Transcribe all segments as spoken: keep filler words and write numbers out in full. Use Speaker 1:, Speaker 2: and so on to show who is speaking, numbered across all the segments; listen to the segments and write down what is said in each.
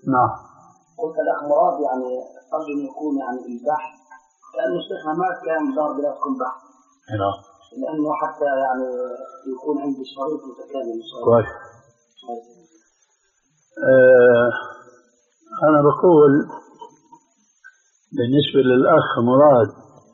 Speaker 1: نعم.
Speaker 2: قلت الأخ مراد يعني قبل أن يكون يعني البحث لأنه شيخنا ما كان دار بلادكم بحث.
Speaker 1: نعم.
Speaker 2: لأنه حتى يعني يكون عندي شريط متكامل.
Speaker 1: كويس. آه أنا بقول بالنسبة للأخ مراد،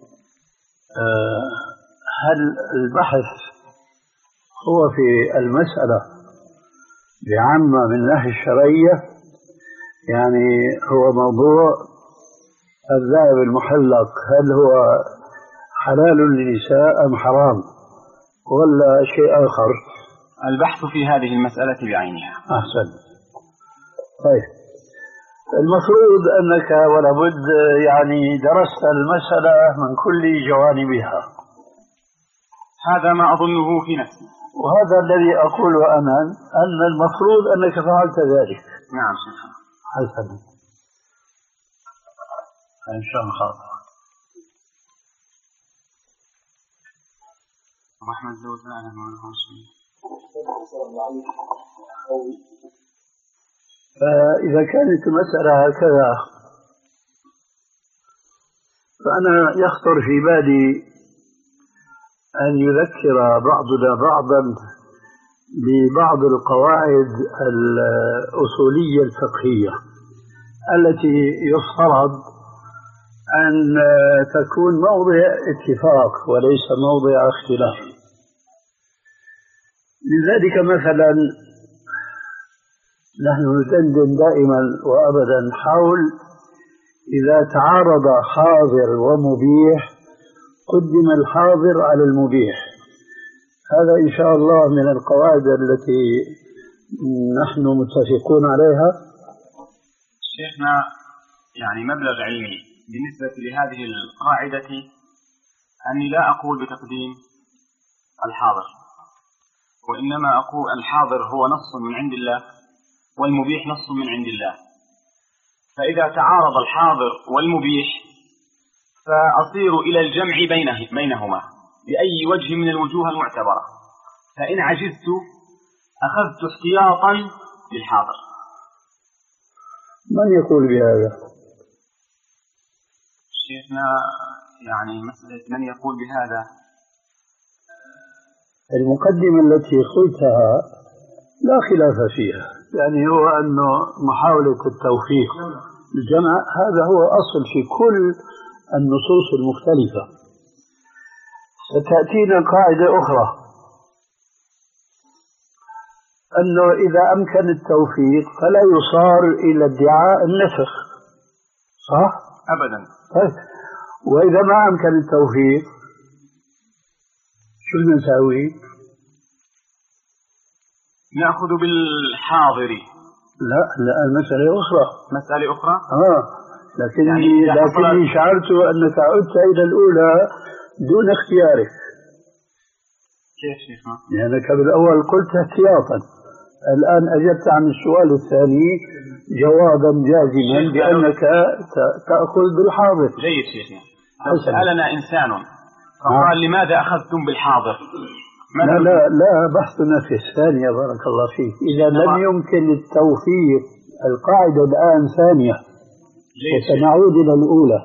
Speaker 1: آه هل البحث هو في المسألة بعامة من ناحية الشرعية، يعني هو موضوع الذهب المحلق هل هو حلال للنساء أم حرام ولا شيء آخر؟
Speaker 3: البحث في هذه المسألة بعينها.
Speaker 1: أحسن. طيب، المفروض أنك ولا بد يعني درست المسألة من كل جوانبها.
Speaker 3: هذا ما أظنه في نفسي،
Speaker 1: وهذا الذي أقوله أنا، أن المفروض أنك فعلت ذلك.
Speaker 3: نعم شيخ.
Speaker 1: حسنا، إن شاء الله.
Speaker 3: أحمد زود أنا من الخمسين.
Speaker 1: فإذا كانت المسألة هكذا فأنا يخطر في بالي أن يذكر بعضنا بعضا ببعض القواعد الأصولية الفقهية التي يفترض أن تكون موضع اتفاق وليس موضع اختلاف. لذلك مثلا نحن ندندن دائما وأبدا حول إذا تعارض حاضر ومبيح قدم الحاضر على المبيح. هذا إن شاء الله من القواعد التي نحن متفقون عليها.
Speaker 3: شيخنا يعني مبلغ علمي بالنسبة لهذه القاعدة أني لا أقول بتقديم الحاضر، وإنما أقول الحاضر هو نص من عند الله والمبيح نص من عند الله، فإذا تعارض الحاضر والمبيح فأصير إلى الجمع بينه بينهما بأي وجه من الوجوه المعتبرة، فإن عجزت أخذت احتياطا للحاضر.
Speaker 1: من يقول بهذا؟
Speaker 3: شيخنا يعني مسألة من يقول بهذا،
Speaker 1: المقدمة التي قلتها لا خلاف فيها، يعني هو أنه محاولة التوفيق الجمع هذا هو أصل في كل النصوص المختلفة. ستأتينا قاعدة أخرى أنه إذا أمكن التوفيق فلا يصار إلى ادعاء النسخ، صح؟
Speaker 3: أبدا.
Speaker 1: طيب، وإذا ما أمكن التوفيق شو نسوي؟
Speaker 3: نأخذ بالحاضر.
Speaker 1: لا لا، المسألة أخرى.
Speaker 3: مسألة أخرى؟
Speaker 1: آه، لكني
Speaker 3: يعني
Speaker 1: لكني شعرت أنك عدت إلى الأولى دون اختيارك.
Speaker 3: كيف شيخنا؟
Speaker 1: لأنك بالأول قلت احتياطا، الآن أجبت عن السؤال الثاني جوابا جازما بأنك تأخذ بالحاضر.
Speaker 3: جيد شيخنا. لو سألنا إنسان فقال آه. لماذا أخذتم بالحاضر؟
Speaker 1: لا لا لا، بحثنا في الثانية بارك الله فيك. إذا لم يمكن التوفيق القاعدة الآن ثانية وسنعود إلى الأولى.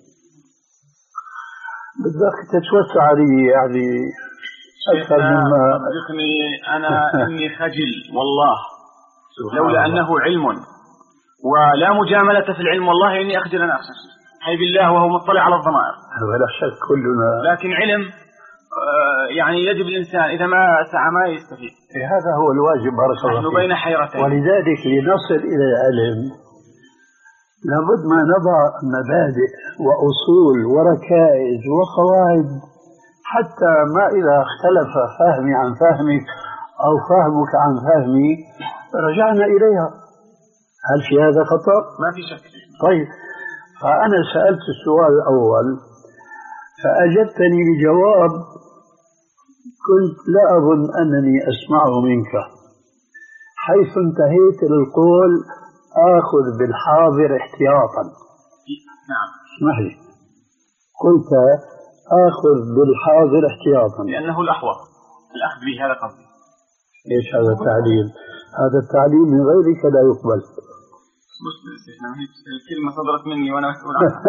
Speaker 1: بدك تتوسع لي يعني أكثر مما
Speaker 3: صدقني أنا إني خجل والله، لولا أنه علم ولا مجاملة في العلم والله إني أخجل أن أخشى حي بالله وهو مطلع على الضمائر.
Speaker 1: ولا شك كلنا،
Speaker 3: لكن علم يعني يجب الإنسان إذا ما سعى ما يستفيد.
Speaker 1: هذا هو الواجب بارك الله فيك.
Speaker 3: نحن بين حيرتين،
Speaker 1: ولذلك لنصل إلى العلم لابد ما نضع مبادئ وأصول وركائز وقواعد، حتى ما إذا اختلف فهمي عن فهمك أو فهمك عن فهمي رجعنا إليها. هل في هذا خطأ؟
Speaker 3: ما في شك.
Speaker 1: طيب، فأنا سألت السؤال الأول فأجبتني بجواب كنت لا أظن أنني أسمعه منك، حيث انتهيت للقول آخذ بالحاضر احتياطا.
Speaker 3: نعم.
Speaker 1: اسمح لي، قلت آخذ بالحاضر احتياطا
Speaker 3: لأنه الأحوط الأخذ به، هذا قصدي.
Speaker 1: إيش هذا التعليل؟ هذا التعليل من غيرك لا يقبل.
Speaker 3: الكلمة صدرت مني وأنا مسؤول عنها.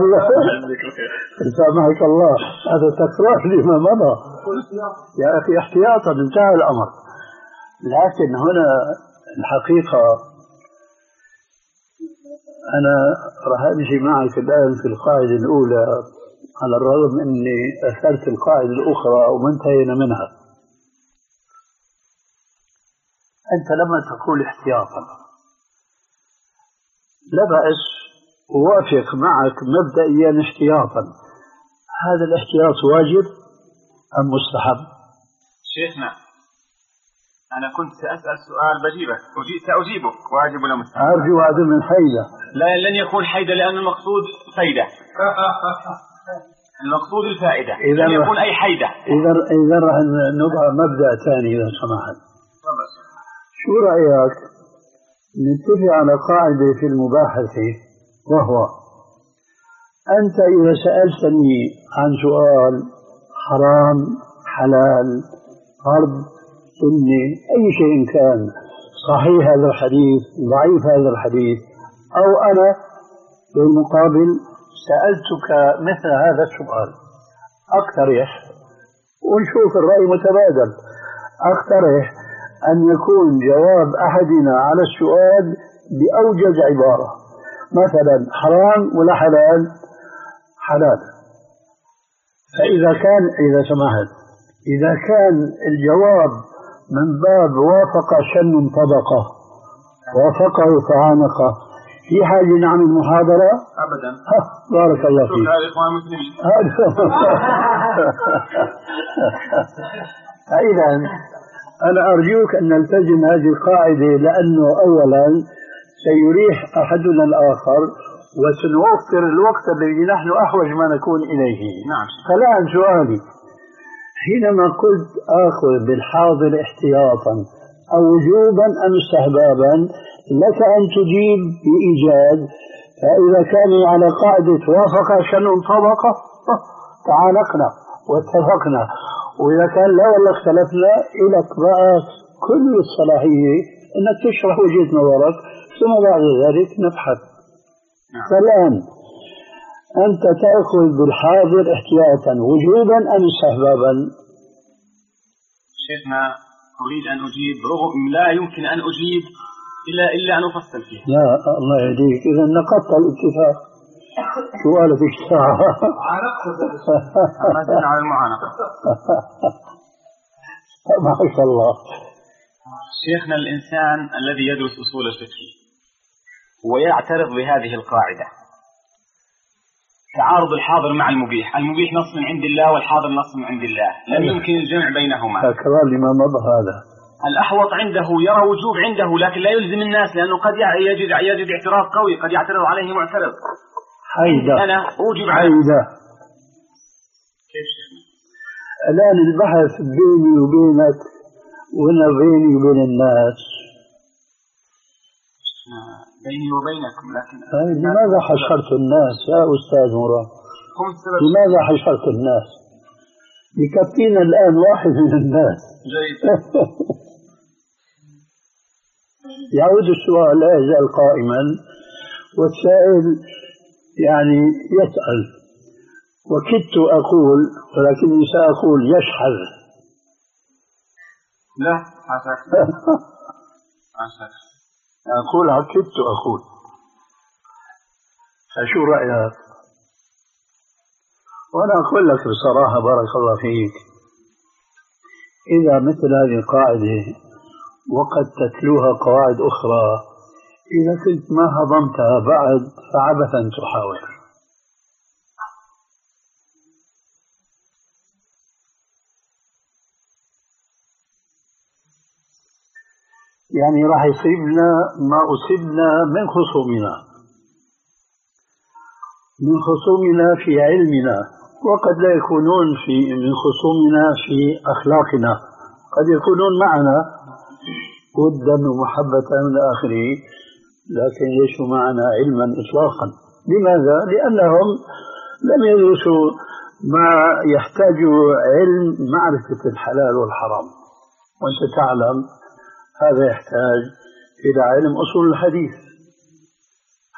Speaker 1: سامحك الله، هذا تكرار لما مضى يا أخي، احتياطا انتهى الأمر. لكن هنا الحقيقة أنا راح أمشي معك الآن في القاعدة الأولى، على الرغم أني أثرت القاعدة الأخرى وما انتهينا منها. أنت لما تقول احتياطا لا بأس، أوافق معك مبدئيا احتياطا. هذا الاحتياط واجب أم مستحب؟
Speaker 3: شيخنا أنا كنت سأسأل سؤال بجيبك، سأجيبك واجب ولا مستحب؟
Speaker 1: أرجو هذا من حيدة.
Speaker 3: لا، لن يكون حيدة لأن المقصود فايدة. المقصود الفائدة، لن يكون أي حيدة.
Speaker 1: إذا إذا راح نضع مبدأ ثاني إذا سمحت. شو رأيك نتفق على قاعدة في المباحثة، وهو أنت إذا سألتني عن سؤال حرام حلال فرض سنة أي شيء كان، صحيح هذا الحديث ضعيف هذا الحديث، أو أنا بالمقابل سألتك مثل هذا السؤال، أقترح ونشوف الرأي متبادل، أقترح أن يكون جواب أحدنا على السؤال بأوجز عبارة، مثلا حرام ولا حلال؟ حلال. فإذا كان إذا سمحت إذا كان الجواب من باب وافق شن طبقة وافقه فعانقه، في حاجة نعمل محاضرة؟
Speaker 3: أبدا.
Speaker 1: بارك الله فيك.
Speaker 3: شكرا للإخوان المسلمين.
Speaker 1: فإذا أنا أرجوك أن نلتزم هذه القاعدة، لأنه أولا سيريح أحدنا الآخر وسنوفر الوقت الذي نحن أحوج ما نكون إليه.
Speaker 3: نعم.
Speaker 1: فالآن سؤالي، حينما قلت آخذ بالحاضر احتياطا أو وجوبا أم استحبابا، لك أن تجيب بإيجاز. فإذا كان على قاعدة وافق شن طبقة تعانقنا واتفقنا، وإذا كان لا والله اختلفنا، إلك بقى كل الصلاحية أنك تشرح وجهة نظرك، ثم بعد ذلك نبحث. فالآن أنت تأخذ بالحاضر احتياطا وجوبا أم استحبابا؟
Speaker 3: شيخنا أريد أن أجيب، رغم لا يمكن أن أجيب إلا إلا أن أفصل فيه.
Speaker 1: لا الله يهديك، إذا نقضت الاتفاق. سؤالك ايش ساعة؟
Speaker 3: ما زلنا على المعانقة.
Speaker 1: ما شاء الله.
Speaker 3: شيخنا الإنسان الذي يدرس أصول الفقه ويعترض بهذه القاعدة، تعارض الحاضر مع المبيح، المبيح نص من عند الله والحاضر نص من عند الله، لم يمكن الجمع بينهما.
Speaker 1: تكرار لما مضى هذا.
Speaker 3: الأحوط عنده يرى وجوب عنده، لكن لا يلزم الناس، لأنه قد يجد يجد اعتراض قوي، قد يعترض عليه معترض.
Speaker 1: حيدة.
Speaker 3: أنا أوجب
Speaker 1: حيدة.
Speaker 3: كيف؟
Speaker 1: الآن البحث بيني وبينك وأنا بيني وبين الناس.
Speaker 3: بيني وبينكم، لكن
Speaker 1: لماذا حشرت الناس يا أستاذ مراد؟ لماذا حشرت الناس؟ يكفينا الآن واحد من الناس.
Speaker 3: جيد.
Speaker 1: يعود السؤال لا يزال قائما، والسائل يعني يسأل، وكدت أقول ولكني سأقول يشحذ.
Speaker 3: لا حسك. حسك.
Speaker 1: أقول كدت أقول. فشو رأيك؟ وأنا أقول لك بصراحة بارك الله فيك، إذا مثل هذه القاعدة وقد تتلوها قواعد أخرى، إذا كنت ما هضمتها بعد فعبثا تحاول. يعني راح يصيبنا ما أصبنا من خصومنا من خصومنا في علمنا، وقد لا يكونون في من خصومنا في أخلاقنا، قد يكونون معنا ودا ومحبة إلى آخره، لكن ليسوا معنا علما إطلاقا. لماذا؟ لأنهم لم يدرسوا ما يحتاج علم معرفة الحلال والحرام، وأنت تعلم هذا يحتاج إلى علم أصول الحديث،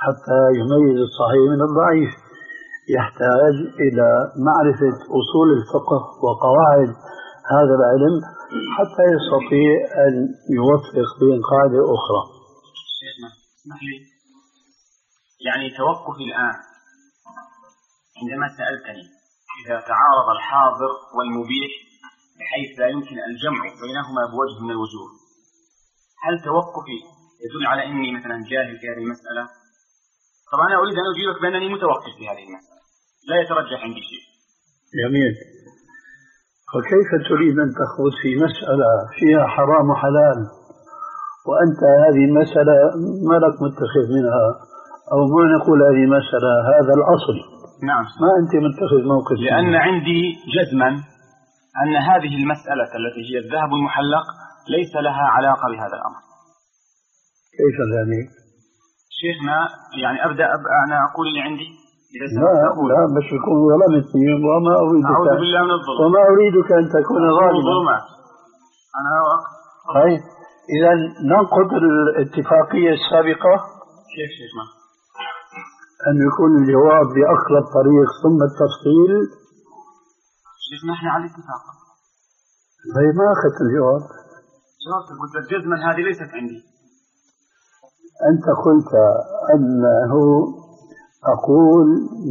Speaker 1: حتى يميز الصحيح من الضعيف، يحتاج إلى معرفة أصول الفقه وقواعد هذا العلم حتى يستطيع أن يوفق بين قاعدة أخرى.
Speaker 3: شيخنا اسمح لي، يعني توقفي الآن عندما سألتني إذا تعارض الحاضر والمبيح بحيث لا يمكن الجمع بينهما بوجه من الوجوه، هل توقفي يدل على أني مثلا جاهل في هذه المسألة؟ طبعا أنا أريد أن أجيبك بأنني متوقف في هذه المسألة، لا يترجح عندي شيء.
Speaker 1: جميل. فكيف تريد أن تخوض في مسألة فيها حرام وحلال وأنت هذه المسألة ما لك متخذ منها، أو ما نقول هذه مسألة، هذا الأصل.
Speaker 3: نعم.
Speaker 1: ما أنت متخذ موقف؟
Speaker 3: لأن منها. عندي جزما أن هذه المسألة التي هي الذهب المحلق ليس لها علاقة بهذا الأمر.
Speaker 1: كيف ذلك؟
Speaker 3: شيخنا يعني أبدأ أبقى أنا أقول اللي عندي.
Speaker 1: لا لا بس يكون ظلمتني وما أريدك.
Speaker 3: أعوذ بالله من الظلم.
Speaker 1: وما أريدك أن تكون ظالما.
Speaker 3: أنا
Speaker 1: طيب إذا ننقض الاتفاقية السابقة.
Speaker 3: كيف شيخنا؟
Speaker 1: أن يكون الجواب بأقرب طريق ثم التفصيل.
Speaker 3: شيخنا احنا على الاتفاق.
Speaker 1: طيب ما أخذت الجواب.
Speaker 3: شرطت قلت لك جزما هذه ليست عندي.
Speaker 1: أنت قلت أنه أقول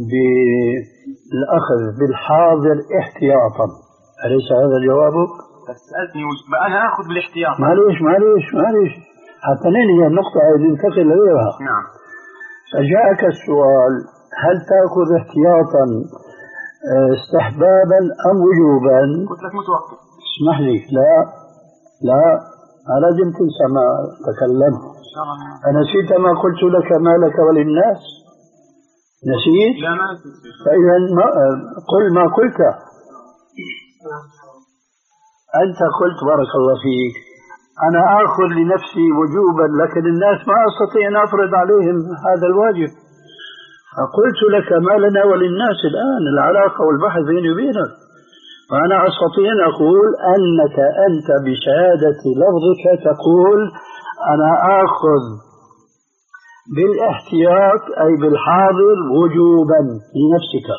Speaker 1: بالأخذ بالحاضر احتياطا، أليس هذا جوابك؟
Speaker 3: بس سألتني أنا أخذ بالاحتياط.
Speaker 1: معليش معليش معليش حتى ننهي النقطة هذه ننتقل إليها.
Speaker 3: نعم.
Speaker 1: فجاءك السؤال هل تأخذ احتياطا استحبابا أم وجوبا؟
Speaker 3: قلت لك متوقف.
Speaker 1: اسمح لي، لا لا ما لازم تنسى ما تكلمت. أنسيت ما قلت لك ما لك وللناس؟ نسيت؟
Speaker 3: لا ما نسيت.
Speaker 1: فإذا قل ما قلت. أنت قلت بارك الله فيك أنا آخذ لنفسي وجوبا لكن الناس ما أستطيع أن أفرض عليهم هذا الواجب، فقلت لك ما لنا وللناس الآن العلاقة والبحث بيني وبينك، فأنا أستطيع أن أقول أنك أنت بشهادة لفظك تقول أنا آخذ بالاحتياط أي بالحاضر وجوبا لنفسك،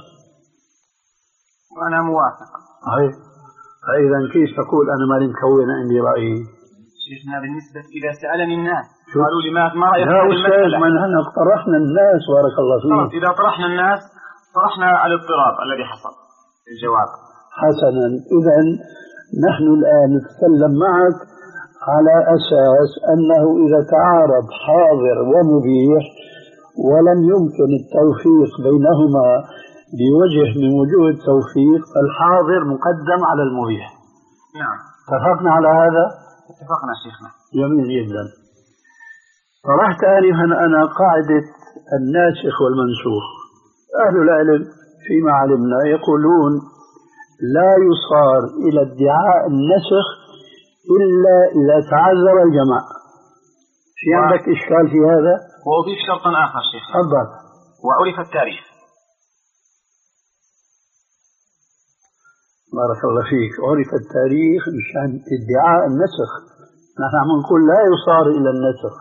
Speaker 3: وأنا موافق.
Speaker 1: أي فإذا كيف تقول أنا ما مكون عندي رأي؟
Speaker 3: شيخنا بالنسبة إذا سألني الناس قالوا لي ما رأيك
Speaker 1: في المسألة؟ من هنا طرحنا الناس بارك الله فيك.
Speaker 3: إذا طرحنا الناس طرحنا الاضطراب الذي حصل الجواب.
Speaker 1: حسنا، إذا نحن الآن نتكلم معك على أساس أنه إذا تعارض حاضر ومبيح ولم يمكن التوفيق بينهما بوجه من وجوه التوفيق فالحاضر مقدم على المبيح.
Speaker 3: نعم.
Speaker 1: اتفقنا على هذا؟
Speaker 3: اتفقنا شيخنا.
Speaker 1: جميل جدا. طرحت آنفا أنا قاعدة الناسخ والمنسوخ. أهل العلم فيما علمنا يقولون لا يصار إلى ادعاء النسخ إلا إذا تعذر الجمع. في و... عندك إشكال في هذا؟
Speaker 3: وأضيف شرطا آخر شيخ.
Speaker 1: تفضل.
Speaker 3: وعرف التاريخ.
Speaker 1: بارك الله فيك. عرف التاريخ مشان ادعاء النسخ، نحن عم نقول لا يصار إلى النسخ،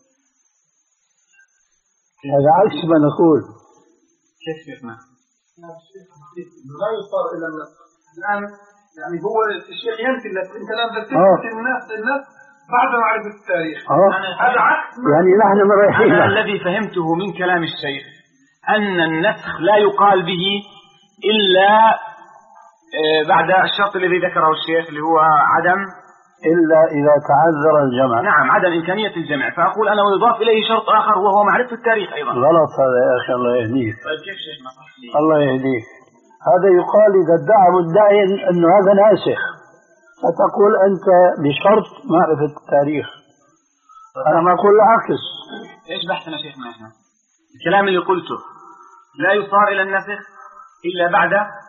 Speaker 1: هذا عكس ما نقول.
Speaker 3: كيف شيخنا؟
Speaker 2: لا يصار إلى النسخ الآن، يعني هو الشيخ ينفي لك أنت الآن بتثبت الناس الناس بعد معرفة التاريخ. هذا عكس
Speaker 1: يعني نحن مريحين.
Speaker 3: أنا الذي فهمته من كلام الشيخ أن النسخ لا يقال به إلا بعد الشرط الذي ذكره الشيخ اللي هو عدم
Speaker 1: إلا إذا تعذر الجمع.
Speaker 3: نعم، عدم إمكانية الجمع. فأقول أنا ويضاف إليه شرط آخر وهو معرفة التاريخ أيضا.
Speaker 1: غلط هذا يا أخي، الله يهديك.
Speaker 3: طيب كيف شيخنا؟
Speaker 1: الله يهديك. هذا يقال إذا ادعى مدعي أنه هذا ناسخ فتقول أنت بشرط معرفة التاريخ. أنا ما أقول العكس.
Speaker 3: إيش بحثنا شيخنا إحنا؟ الكلام اللي قلته لا يصار إلى النسخ إلا بعد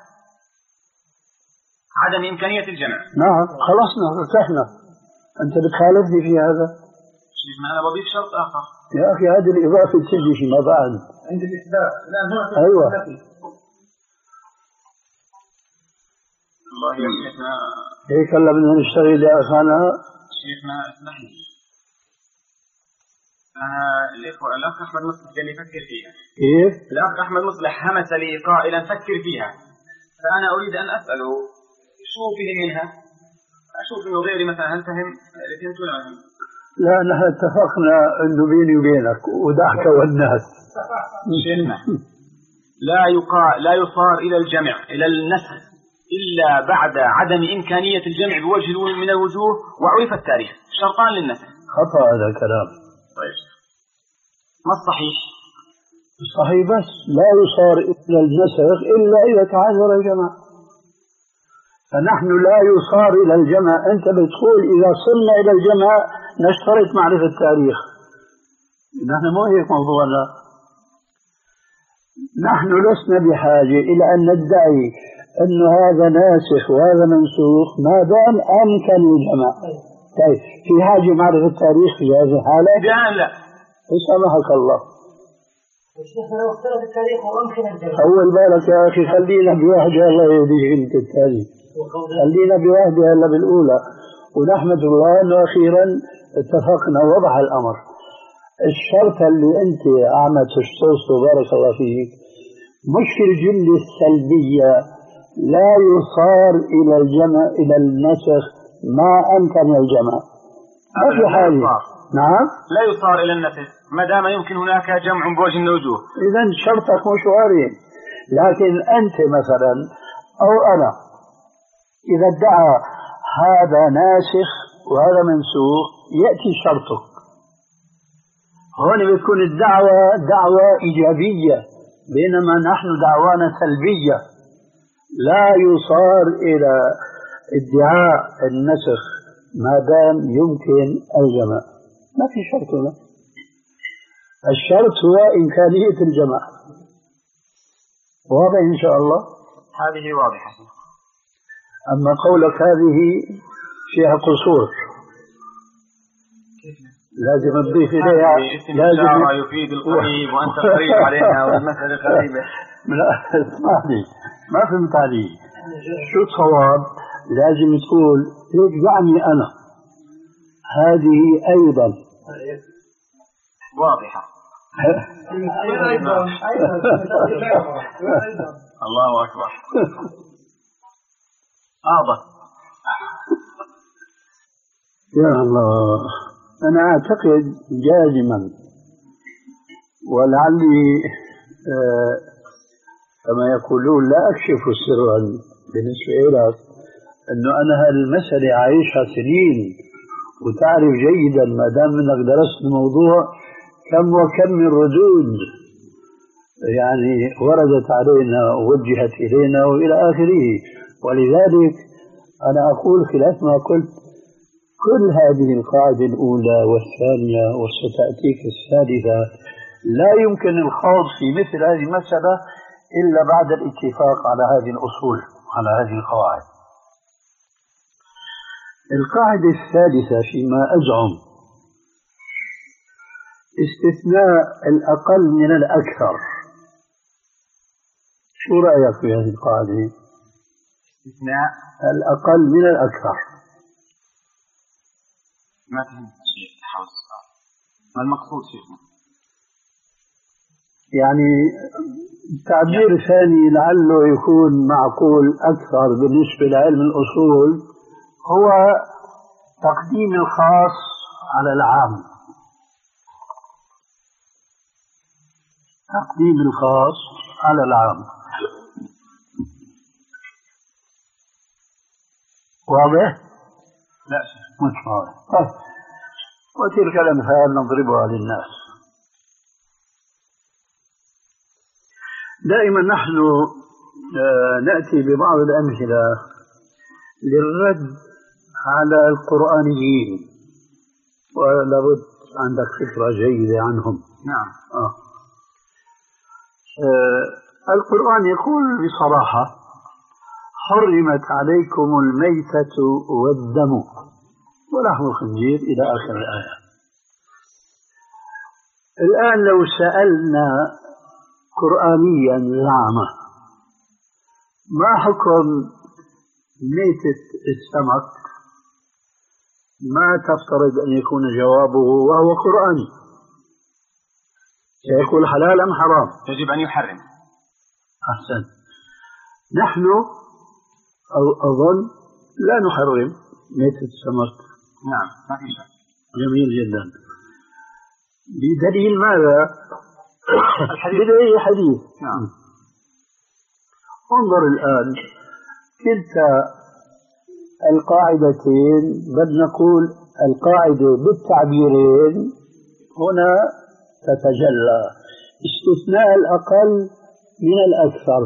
Speaker 3: عدم إمكانية الجمع.
Speaker 1: نعم خلصنا ارتحنا. أنت بتخالفني في هذا؟
Speaker 3: شيخنا أنا بضيف شرط آخر.
Speaker 1: يا أخي هذه الإضافة تجي فيما بعد.
Speaker 2: عند الإثبات. الآن هو
Speaker 1: أيوة.
Speaker 3: الله يا شيخنا.
Speaker 1: هيك هلا بدنا نشتغل يا أخانا.
Speaker 3: شيخنا اسمح لي. أنا الإخوة الأخ أحمد مصلح قال لي فكر فيها.
Speaker 1: كيف؟
Speaker 3: الأخ أحمد مصلح همس لي قائلا فكر فيها، فأنا أريد أن أسأله شو فيه منها؟ أشوف إنه غيري مثلا هل فهم الاثنين ولا فهم؟
Speaker 1: لا نحن اتفقنا إنه بيني وبينك ودعك والناس.
Speaker 3: شيخنا لا يقال لا يصار إلى الجمع إلى النسخ إلا بعد عدم إمكانية الجمع بوجه من الوجوه وعرف التاريخ، شرطان للنسخ.
Speaker 1: خطأ هذا الكلام.
Speaker 3: طيب ما الصحيح؟
Speaker 1: صحيح، بس لا يصار إلى النسخ إلا إذا تعذر الجمع، فنحن لا يصار إلى الجمع. أنت بتقول إذا صرنا إلى الجمع نشترط معرفة التاريخ، نحن مو هيك موضوعنا. نحن لسنا بحاجة إلى أن ندعي أن هذا ناسخ وهذا منسوخ ما دام أمكن الجمع. طيب في حاجة معرفة التاريخ في هذه الحالة؟
Speaker 3: بأن لا.
Speaker 1: سامحك الله.
Speaker 4: لو اختلف التاريخ وأمكن الجمع.
Speaker 1: أول بالك يا أخي خلينا بواحدة، الله يهديك أنت الثاني، خلينا بواحدة هلا بالأولى، ونحمد الله أنه أخيرا اتفقنا ووضح الأمر. الشرط اللي أنت أعمد تشتوصه بارك الله فيك مش في الجملة السلبية لا يصار إلى الجمع إلى النسخ ما أمكن الجمع، ما في حاجة. نعم
Speaker 3: لا يصار إلى النسخ ما دام يمكن هناك جمع بوجه من الوجوه.
Speaker 1: إذا شرطك مش وارد، لكن أنت مثلا أو أنا إذا ادعى هذا ناسخ وهذا منسوخ يأتي شرطك، هون بتكون الدعوة دعوة إيجابية بينما نحن دعوانا سلبية. لا يصار إلى ادعاء النسخ ما دام يمكن الجمع، ما في شرط هنا. الشرط هو إمكانية الجمع. واضح إن شاء الله؟
Speaker 3: هذه واضحة.
Speaker 1: أما قولك هذه فيها قصور لازم تضيف إليها
Speaker 3: لازم يفيد القريب وأنت قريب علينا والمسألة قريبة.
Speaker 1: لا اسمع لي ما فهمت علي شو الصواب. لازم تقول يرجعني أنا هذه أيضا
Speaker 3: واضحة. الله أكبر. آضة
Speaker 1: يا الله. أنا أعتقد جازما ولعلي آه كما يقولون لا أكشف سرا بالنسبة إليك أنه أنا هالمسألة عايشها سنين وتعرف جيدا ما دام أنك درست الموضوع كم وكم من ردود يعني وردت علينا ووجهت إلينا وإلى آخره. ولذلك أنا أقول خلاف ما قلت كل هذه القاعدة الأولى والثانية وستأتيك الثالثة لا يمكن الخوض في مثل هذه المسألة إلا بعد الاتفاق على هذه الأصول على هذه القواعد. القاعدة الثالثة فيما أزعم استثناء الأقل من الأكثر. شو رأيك في هذه القاعدة؟
Speaker 3: استثناء
Speaker 1: الأقل من الأكثر.
Speaker 3: ما فهمت شيء حول السؤال. ما المقصود شيخنا؟
Speaker 1: يعني تعبير يعني ثاني لعله يكون معقول أكثر بالنسبة لعلم الأصول هو تقديم الخاص على العام. تقديم الخاص على العام. واضح؟
Speaker 3: لا
Speaker 1: مش واضح. طيب وتلك الأمثال نضربها للناس. دائما نحن نأتي ببعض الأمثلة للرد على القرآنيين ولابد عندك فكرة جيدة عنهم.
Speaker 3: نعم.
Speaker 1: آه. آه. القرآن يقول بصراحة حرمت عليكم الميتة والدم ولحم الخنزير إلى آخر الآية. الآن لو سألنا قرآنيا زعمه ما حكم ميتة السمك ما تفترض أن يكون جوابه وهو قرآني سيكون حلال أم حرام؟
Speaker 3: يجب أن يحرم.
Speaker 1: أحسن. نحن أو أظن لا نحرم ميتة السمك.
Speaker 3: نعم ما في شك.
Speaker 1: جميل جدا. بدليل ماذا؟ الحديث. بدليل حديث.
Speaker 3: نعم.
Speaker 1: انظر الآن كلتا القاعدتين، بل نقول القاعدة بالتعبيرين هنا تتجلى. استثناء الأقل من الأكثر،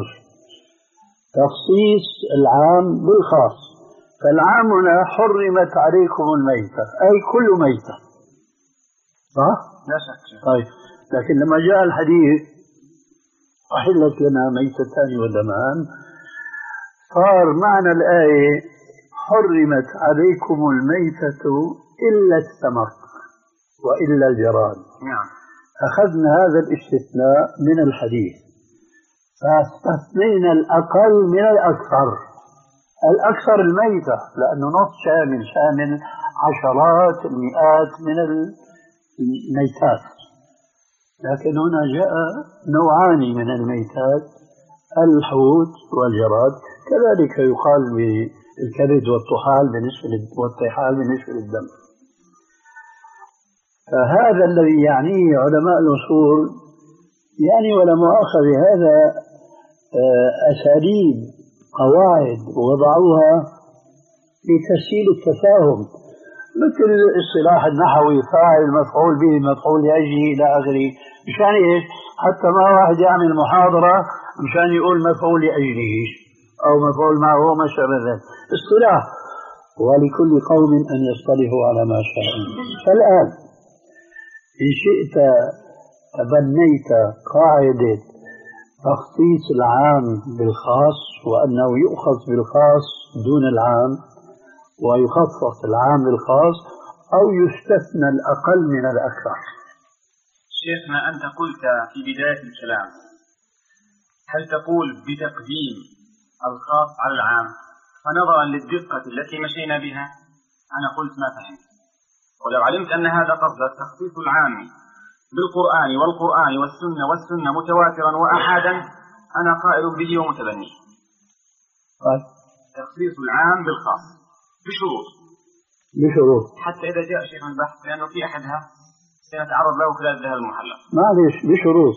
Speaker 1: تخصيص العام بالخاص. فالعام هنا حرمت عليكم الميتة، أي كل ميتة، صح؟
Speaker 3: لا شك.
Speaker 1: طيب، لكن لما جاء الحديث أحلت لنا ميتتان ودمان، صار معنى الآية حرمت عليكم الميتة إلا السمك وإلا الجراد.
Speaker 3: نعم.
Speaker 1: أخذنا هذا الاستثناء من الحديث فاستثنينا الأقل من الأكثر. الأكثر الميتة، لأنه نص شامل شامل عشرات المئات من الميتات، لكن هنا جاء نوعان من الميتات، الحوت والجراد. كذلك يقال بالكبد والطحال بالنسبة والطحال بالنسبة للدم. فهذا الذي يعنيه علماء الأصول، يعني ولا مؤاخذة هذا أساليب قواعد وضعوها لتسهيل التفاهم، مثل الاصطلاح النحوي فاعل مفعول به مفعول لأجله إلى آخره. مشان إيش؟ حتى ما واحد يعمل محاضرة مشان يقول مفعول لأجله أو مفعول معه وما شابه ذلك. اصطلاح، ولكل قوم أن يصطلحوا على ما شاءوا. فالآن إن شئت تبنيت قاعدة تخصيص العام بالخاص، وأنه يؤخذ بالخاص دون العام ويخصص العام بالخاص، أو يستثنى الأقل من الأكثر.
Speaker 3: شيخنا أنت قلت في بداية الكلام هل تقول بتقديم الخاص على العام؟ فنظرا للدقة التي مشينا بها أنا قلت ما فهمت، ولو علمت أن هذا قصدك تخصيص العام بالقرآن والقرآن والسنة والسنة متواترا وأحادا أنا قائل به ومتبنيه.
Speaker 1: طيب.
Speaker 3: تخصيص العام بالخاص بشروط
Speaker 1: بشروط
Speaker 3: حتى إذا جاء شيء من البحث لأنه في أحدها سنتعرض له خلال هذا المحلق.
Speaker 1: معلش بشروط،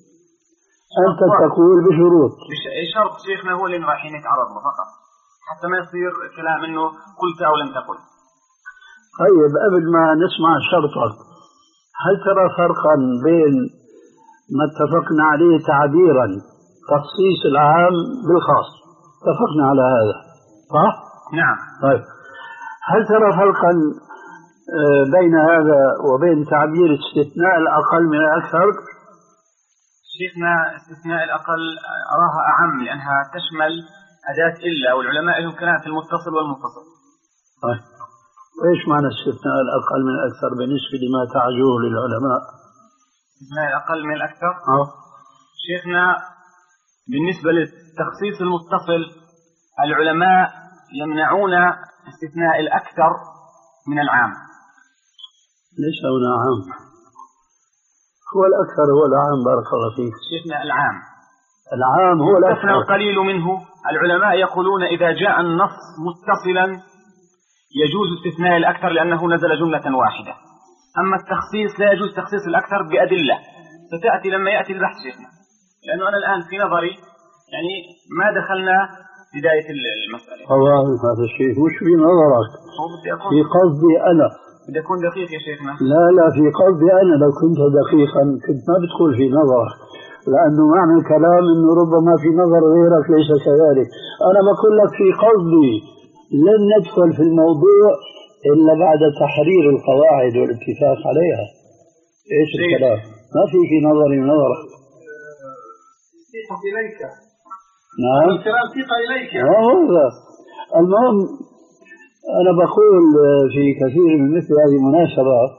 Speaker 1: أنت تقول بشروط.
Speaker 3: شرط شيخنا هو اللي رايحين يتعرض له فقط، حتى ما يصير كلام إنه قلت أو لم تقل.
Speaker 1: طيب قبل ما نسمع شرطك، هل ترى فرقا بين ما اتفقنا عليه تعبيرا تخصيص العام بالخاص؟ اتفقنا على هذا صح؟
Speaker 3: نعم.
Speaker 1: طيب هل ترى فرقا بين هذا وبين تعبير استثناء الأقل من الأكثر؟
Speaker 3: شيخنا استثناء الأقل أراها أعم لأنها تشمل أداة إلا، والعلماء لهم كلام في المتصل والمنفصل.
Speaker 1: طيب وإيش معنى استثناء الأقل من الأكثر بالنسبة لما تعجوه للعلماء؟
Speaker 3: استثناء الأقل من الأكثر؟
Speaker 1: أه.
Speaker 3: شيخنا بالنسبة للتخصيص المتصل العلماء يمنعون استثناء الأكثر من العام.
Speaker 1: ليش هنا عام؟ هو الأكثر هو العام. بارك الله فيك.
Speaker 3: شيخنا العام
Speaker 1: العام هو الأكثر.
Speaker 3: القليل منه العلماء يقولون إذا جاء النص متصلا يجوز استثناء الأكثر لأنه نزل جملة واحدة، أما التخصيص لا يجوز تخصيص الأكثر بأدلة ستأتي لما يأتي البحث شيخنا، لأنه أنا الآن في نظري يعني ما دخلنا بداية المسألة.
Speaker 1: والله هذا الشيء وش في نظرك؟ في قصدي أنا.
Speaker 3: بدي أكون دقيق يا شيخنا.
Speaker 1: لا لا في قصدي أنا، لو كنت دقيقا كنت ما بدخل في نظرك، لأنه معنى الكلام أنه ربما في نظر غيرك ليس كذلك. أنا بقول لك في قصدي لن ندخل في الموضوع إلا بعد تحرير القواعد والاتفاق عليها. إيش الكلام؟ ما في في نظري نظرك.
Speaker 2: ثقة إليك.
Speaker 1: نعم.
Speaker 2: الكلام ثقة إليك.
Speaker 1: هذا المهم. أنا بقول في كثير من مثل هذه المناسبات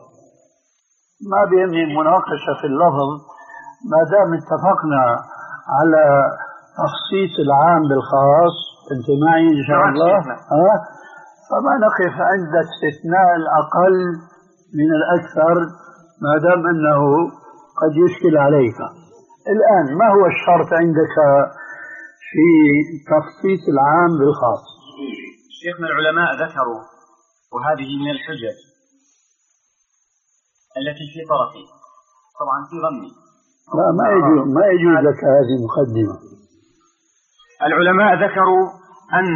Speaker 1: ما بيهمني المناقشة في اللفظ ما دام اتفقنا على تخصيص العام بالخاص. أنت معي إن شاء الله؟ ها؟ فما نقف عند استثناء الأقل من الأكثر ما دام أنه قد يشكل عليك. الآن ما هو الشرط عندك في تخصيص العام بالخاص؟
Speaker 3: شيخنا العلماء ذكروا، وهذه من الحجج التي في طرفي طبعا في ظني.
Speaker 1: لا ما يجوز ما يجوز لك هذه مقدمة.
Speaker 3: العلماء ذكروا أن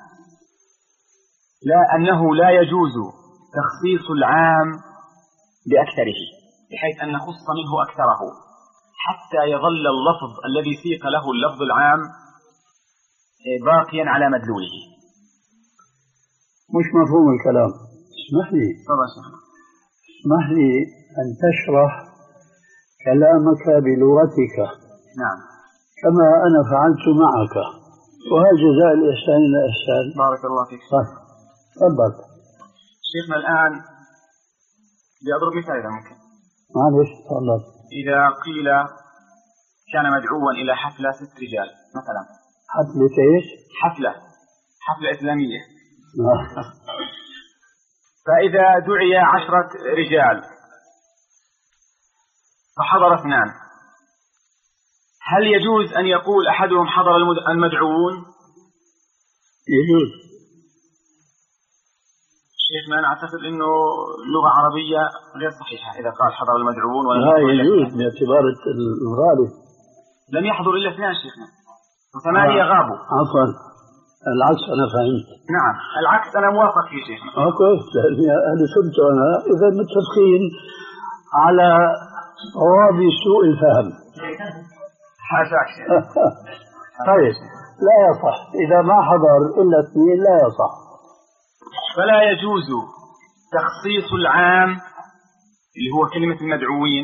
Speaker 3: لا أنه لا يجوز تخصيص العام بأكثره، بحيث أن نخص منه أكثره حتى يظل اللفظ الذي سيق له اللفظ العام باقيا على مدلوله.
Speaker 1: مش مفهوم الكلام. اسمح لي اسمح لي أن تشرح كلامك بلغتك.
Speaker 3: نعم.
Speaker 1: كما أنا فعلت معك، وهذا جزاء الإحسان إلى إحسان.
Speaker 3: بارك الله فيك.
Speaker 1: تفضل.
Speaker 3: شيخنا الآن بأضرب مثال إذا ممكن.
Speaker 1: معلش تفضل.
Speaker 3: إذا قيل كان مدعوا إلى حفلة ست رجال مثلا.
Speaker 1: حفلة إيش؟
Speaker 3: حفلة حفلة إسلامية. فإذا دعي عشرة رجال فحضر اثنان، هل يجوز أن يقول أحدهم حضر المدعوون؟
Speaker 1: يجوز.
Speaker 3: شيخنا أنا أعتقد أنه لغة عربية غير صحيحة إذا قال حضر المدعوون.
Speaker 1: لا يجوز باعتبار الغالب.
Speaker 3: لم يحضر إلا اثنان شيخنا وثمانية آه. غابوا.
Speaker 1: عفوا العكس أنا فهمت.
Speaker 3: نعم العكس أنا موافق فيه شيخنا.
Speaker 1: آه كويس، لأني أنا فهمت أنا إذا متفقين على صواب سوء الفهم.
Speaker 3: حاشاك.
Speaker 1: طيب لا يصح إذا ما حضر إلا اثنين، لا يصح.
Speaker 3: فلا يجوز تخصيص العام اللي هو كلمة المدعوين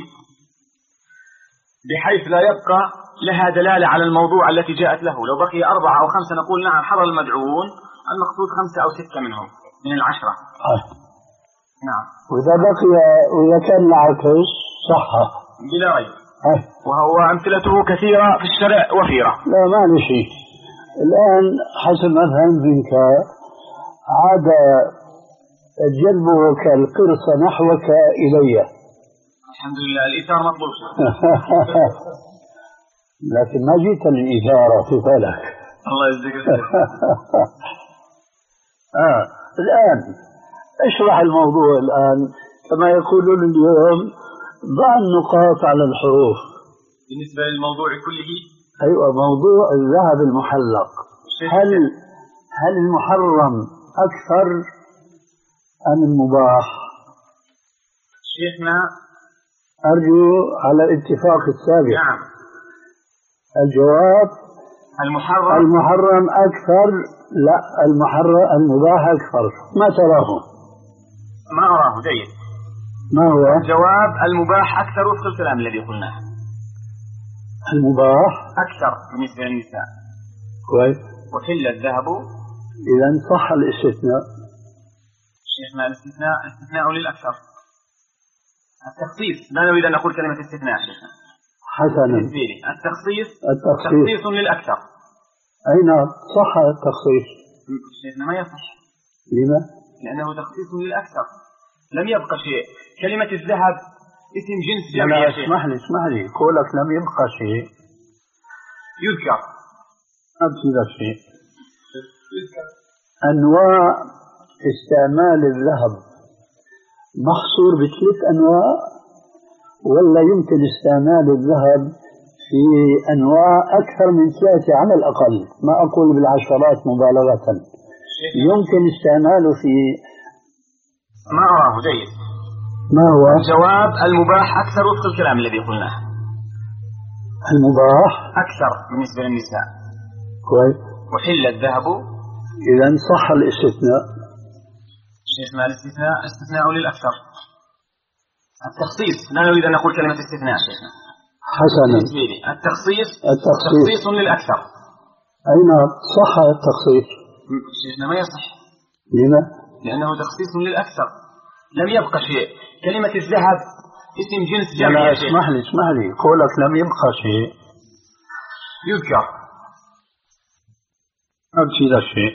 Speaker 3: بحيث لا يبقى لها دلالة على الموضوع التي جاءت له. لو بقي أربعة أو خمسة نقول نعم حضر المدعوون، المقصود خمسة أو ستة منهم من العشرة.
Speaker 1: آه.
Speaker 3: نعم.
Speaker 1: وإذا بقي وإذا كان العكس صح
Speaker 3: بلا ريب.
Speaker 1: آه.
Speaker 3: وهو أمثلته كثيرة في الشرع وفيرة.
Speaker 1: لا ما نشي. الآن حسب ما فهمت منك عاد جلبك القرص نحوك إلي.
Speaker 3: الحمد لله الإثار مطلوب.
Speaker 1: لكن ما جئت للإثارة في بالك.
Speaker 3: الله يجزيك
Speaker 1: آه. الآن اشرح الموضوع الآن كما يقولون اليوم، ضع النقاط على الحروف.
Speaker 3: بالنسبة للموضوع كله.
Speaker 1: أيوة موضوع الذهب المحلق، هل هل المحرم أكثر أم المباح؟
Speaker 3: شيخنا
Speaker 1: أرجو على الاتفاق السابق.
Speaker 3: نعم.
Speaker 1: الجواب
Speaker 3: المحرم
Speaker 1: المحرم أكثر. لا المحرم المباح أكثر. ما تراه؟
Speaker 3: ما أراه جيد.
Speaker 1: ما هو؟
Speaker 3: الجواب المباح أكثر وفق الكلام الذي قلناه.
Speaker 1: المباح
Speaker 3: أكثر بالنسبة للنساء.
Speaker 1: كويس.
Speaker 3: وحل الذهب.
Speaker 1: إذا صح الاستثناء.
Speaker 3: شيخنا الاستثناء استثناء للأكثر. التخصيص لا نريد أن نقول كلمة استثناء شيخنا.
Speaker 1: حسنا.
Speaker 3: التخصيص
Speaker 1: التخصيص
Speaker 3: تخصيص للأكثر.
Speaker 1: أين صح التخصيص؟
Speaker 3: شيخنا ما يصح.
Speaker 1: لما؟
Speaker 3: لأنه تخصيص للأكثر، لم يبقى شيء. كلمة الذهب اسم جنس جمع يا شيخ.
Speaker 1: اسمح لي اسمح لي قولك لم يبقى شيء
Speaker 3: يذكر.
Speaker 1: أمثلة شيء. أنواع استعمال الذهب محصور بثلاث أنواع، ولا يمكن استعمال الذهب في أنواع أكثر من ثلاثة على الأقل، ما أقول بالعشرات مبالغة، يمكن استعماله في.
Speaker 3: ما أراه جيد.
Speaker 1: ما هو؟
Speaker 3: الجواب المباح أكثر وفق الكلام الذي قلناه.
Speaker 1: المباح
Speaker 3: أكثر بالنسبة للنساء.
Speaker 1: كويس.
Speaker 3: وحل الذهب.
Speaker 1: إذا صح الاستثناء.
Speaker 3: شيخنا الاستثناء استثناء للأكثر. التخصيص لا نريد أن نقول كلمة استثناء شيخنا.
Speaker 1: حسنا.
Speaker 3: التخصيص
Speaker 1: التخصيص
Speaker 3: تخصيص للأكثر.
Speaker 1: أين صح التخصيص؟
Speaker 3: شيخنا ما يصح.
Speaker 1: لما؟
Speaker 3: لأنه تخصيص للأكثر، لم يبقى شيء. كلمة الذهب اسم جنس جمع يا شيخ.
Speaker 1: اسمح لي اسمح لي قولك لم يبقى شيء
Speaker 3: يذكر.
Speaker 1: أمثلة شيء.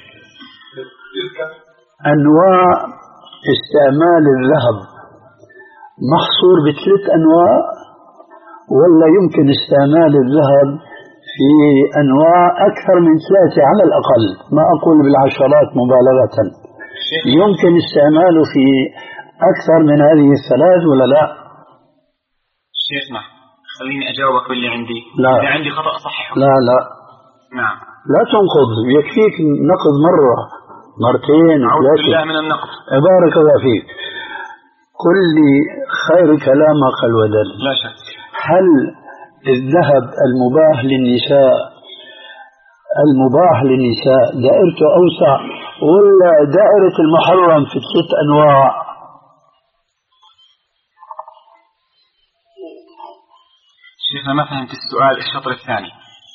Speaker 1: أنواع استعمال الذهب محصور بثلاث أنواع، ولا يمكن استعمال الذهب في أنواع أكثر من ثلاثة على الأقل، ما أقول بالعشرات مبالغة، يمكن استعماله في أكثر من هذه الثلاث ولا لا؟
Speaker 3: شيخنا خليني أجاوبك باللي عندي.
Speaker 1: لا.
Speaker 3: إذا عندي خطأ صححه.
Speaker 1: لا لا
Speaker 3: نعم.
Speaker 1: لا تنقض، يكفيك نقض مرة مرتين
Speaker 3: أعوذ
Speaker 1: ثلاثة.
Speaker 3: بالله من النقد.
Speaker 1: بارك الله فيك. قل لي خير كلامك الودل.
Speaker 3: لا شك.
Speaker 1: هل الذهب المباح للنساء المباح للنساء دائرته أوسع ولا دائرة المحرم في الست أنواع؟
Speaker 3: شيخنا ما فهمت السؤال الشطر الثاني.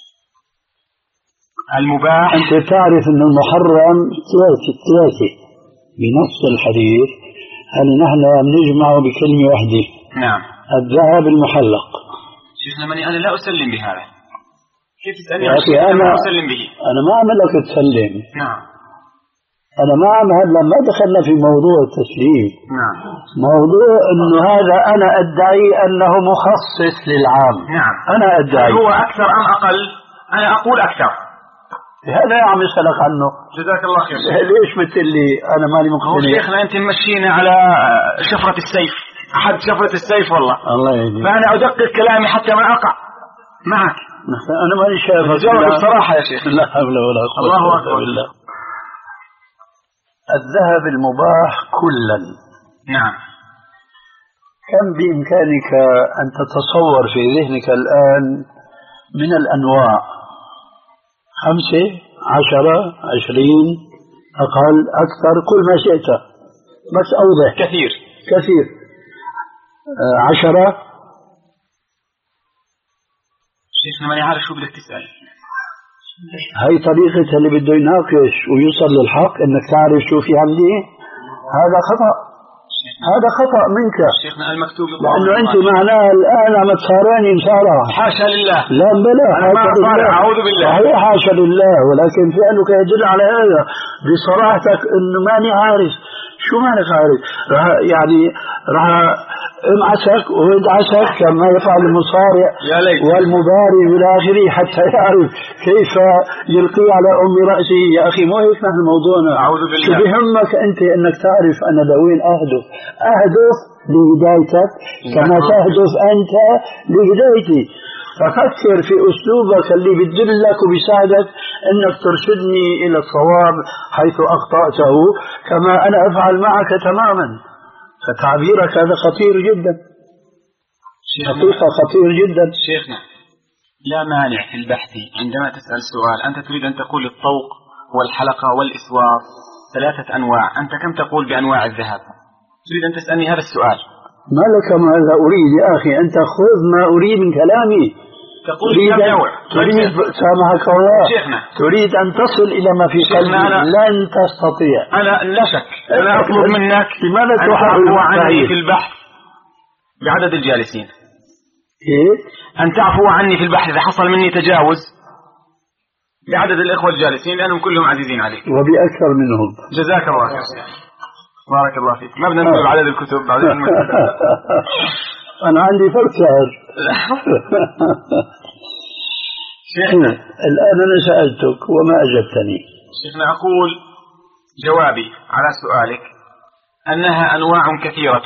Speaker 3: المباح
Speaker 1: أنت تعرف أن المحرم ثلاثة ثلاثة بنص الحديث، هل نحن نجمعه بكلمة واحدة؟
Speaker 3: نعم.
Speaker 1: الذهب المحلق.
Speaker 3: شيخنا ماني أنا لا أسلم بهذا. كيف تسألني
Speaker 1: يا أخي
Speaker 3: أنا
Speaker 1: أنا
Speaker 3: لا أسلم به؟
Speaker 1: أنا ما أعملك تسلم.
Speaker 3: نعم.
Speaker 1: أنا ما عم هلا ما دخلنا في موضوع التسليم.
Speaker 3: نعم.
Speaker 1: موضوع إنه هذا أنا أدعي أنه مخصص للعام.
Speaker 3: نعم.
Speaker 1: أنا أدعي.
Speaker 3: هو أكثر أم أقل؟ أنا أقول أكثر.
Speaker 1: هذا يا عم يسألك عنه.
Speaker 3: جزاك الله خير.
Speaker 1: ليش بتقول لي أنا ماني
Speaker 3: هو
Speaker 1: مقتنع؟
Speaker 3: شيخنا أنت ممشينا على شفرة السيف، أحد شفرة السيف والله.
Speaker 1: الله يهديك.
Speaker 3: فأنا أدقق كلامي حتى ما أقع معك.
Speaker 1: أنا ماني شايفك.
Speaker 3: جاوب بصراحة يا شيخ.
Speaker 1: لا حول ولا قوة
Speaker 3: الله
Speaker 1: إلا
Speaker 3: أكبر.
Speaker 1: بالله. الذهب المباح كلا.
Speaker 3: نعم.
Speaker 1: كم بإمكانك أن تتصور في ذهنك الآن من الأنواع؟ خمسة، عشرة، عشرين، أقل، أكثر، كل ما شئت، بس أوضح.
Speaker 3: كثير.
Speaker 1: كثير. آه عشرة.
Speaker 3: شيخنا ماني عارف شو بدك تسأل.
Speaker 1: هاي طريقة اللي بده يناقش ويوصل للحق، انك تعرف شو في عندي. هذا خطأ. هذا خطأ منك.
Speaker 3: شيخنا المكتوب
Speaker 1: لأنه أنت معناه الآن عم تصارعني مسارة.
Speaker 3: حاشا لله.
Speaker 1: لا بلا
Speaker 3: حاشا لله. أعوذ بالله.
Speaker 1: صحيح حاشا لله، ولكن فعلك يدل على هذا بصراحتك إنه ماني عارف. شو مانك عارف؟ رح يعني رح امعسك وادعسك كما يفعل المصارع والمباري بالآخري حتى يعرف كيف يلقي على أم رأسه. يا أخي مو هيك نحن موضوعنا.
Speaker 3: أعوذ بالله.
Speaker 1: شو بهمك أنت أنك تعرف أنا لوين أهدف؟ أهدف لهدايتك كما تهدف أنت لهدايتي. ففكر في أسلوبك اللي بيدلك وبيساعدك أنك ترشدني إلى الصواب حيث أخطأته، كما أنا أفعل معك تماما. فتعبيرك هذا خطير جدا. حقيقة خطير جدا.
Speaker 3: شيخنا لا مانع في البحث عندما تسأل سؤال أنت تريد أن تقول الطوق والحلقة والإسوار ثلاثة أنواع، أنت كم تقول بأنواع الذهب؟ تريد أن تسألني هذا السؤال.
Speaker 1: ما لك ماذا أريد يا أخي؟ أنت خذ ما أريد من كلامي.
Speaker 3: تريد أن
Speaker 1: تريد سامحك الله
Speaker 3: شيخنا.
Speaker 1: تريد أن تصل إلى ما في قلبي. لن تستطيع.
Speaker 3: أنا لا شك. أنا أطلب منك
Speaker 1: لماذا
Speaker 3: أن تعفو عني في البحث بعدد الجالسين.
Speaker 1: إيه؟
Speaker 3: أن تعفو عني في البحث إذا حصل مني تجاوز بعدد الإخوة الجالسين لأنهم كلهم عزيزين عليك.
Speaker 1: وبأكثر منهم.
Speaker 3: جزاك الله خير. بارك الله فيك. ما بدنا نقول عدد الكتب بعد
Speaker 1: أنا عندي فرق شهر.
Speaker 3: شيخنا
Speaker 1: الآن أنا سألتك وما أجبتني.
Speaker 3: شيخنا أقول جوابي على سؤالك أنها أنواع كثيرة.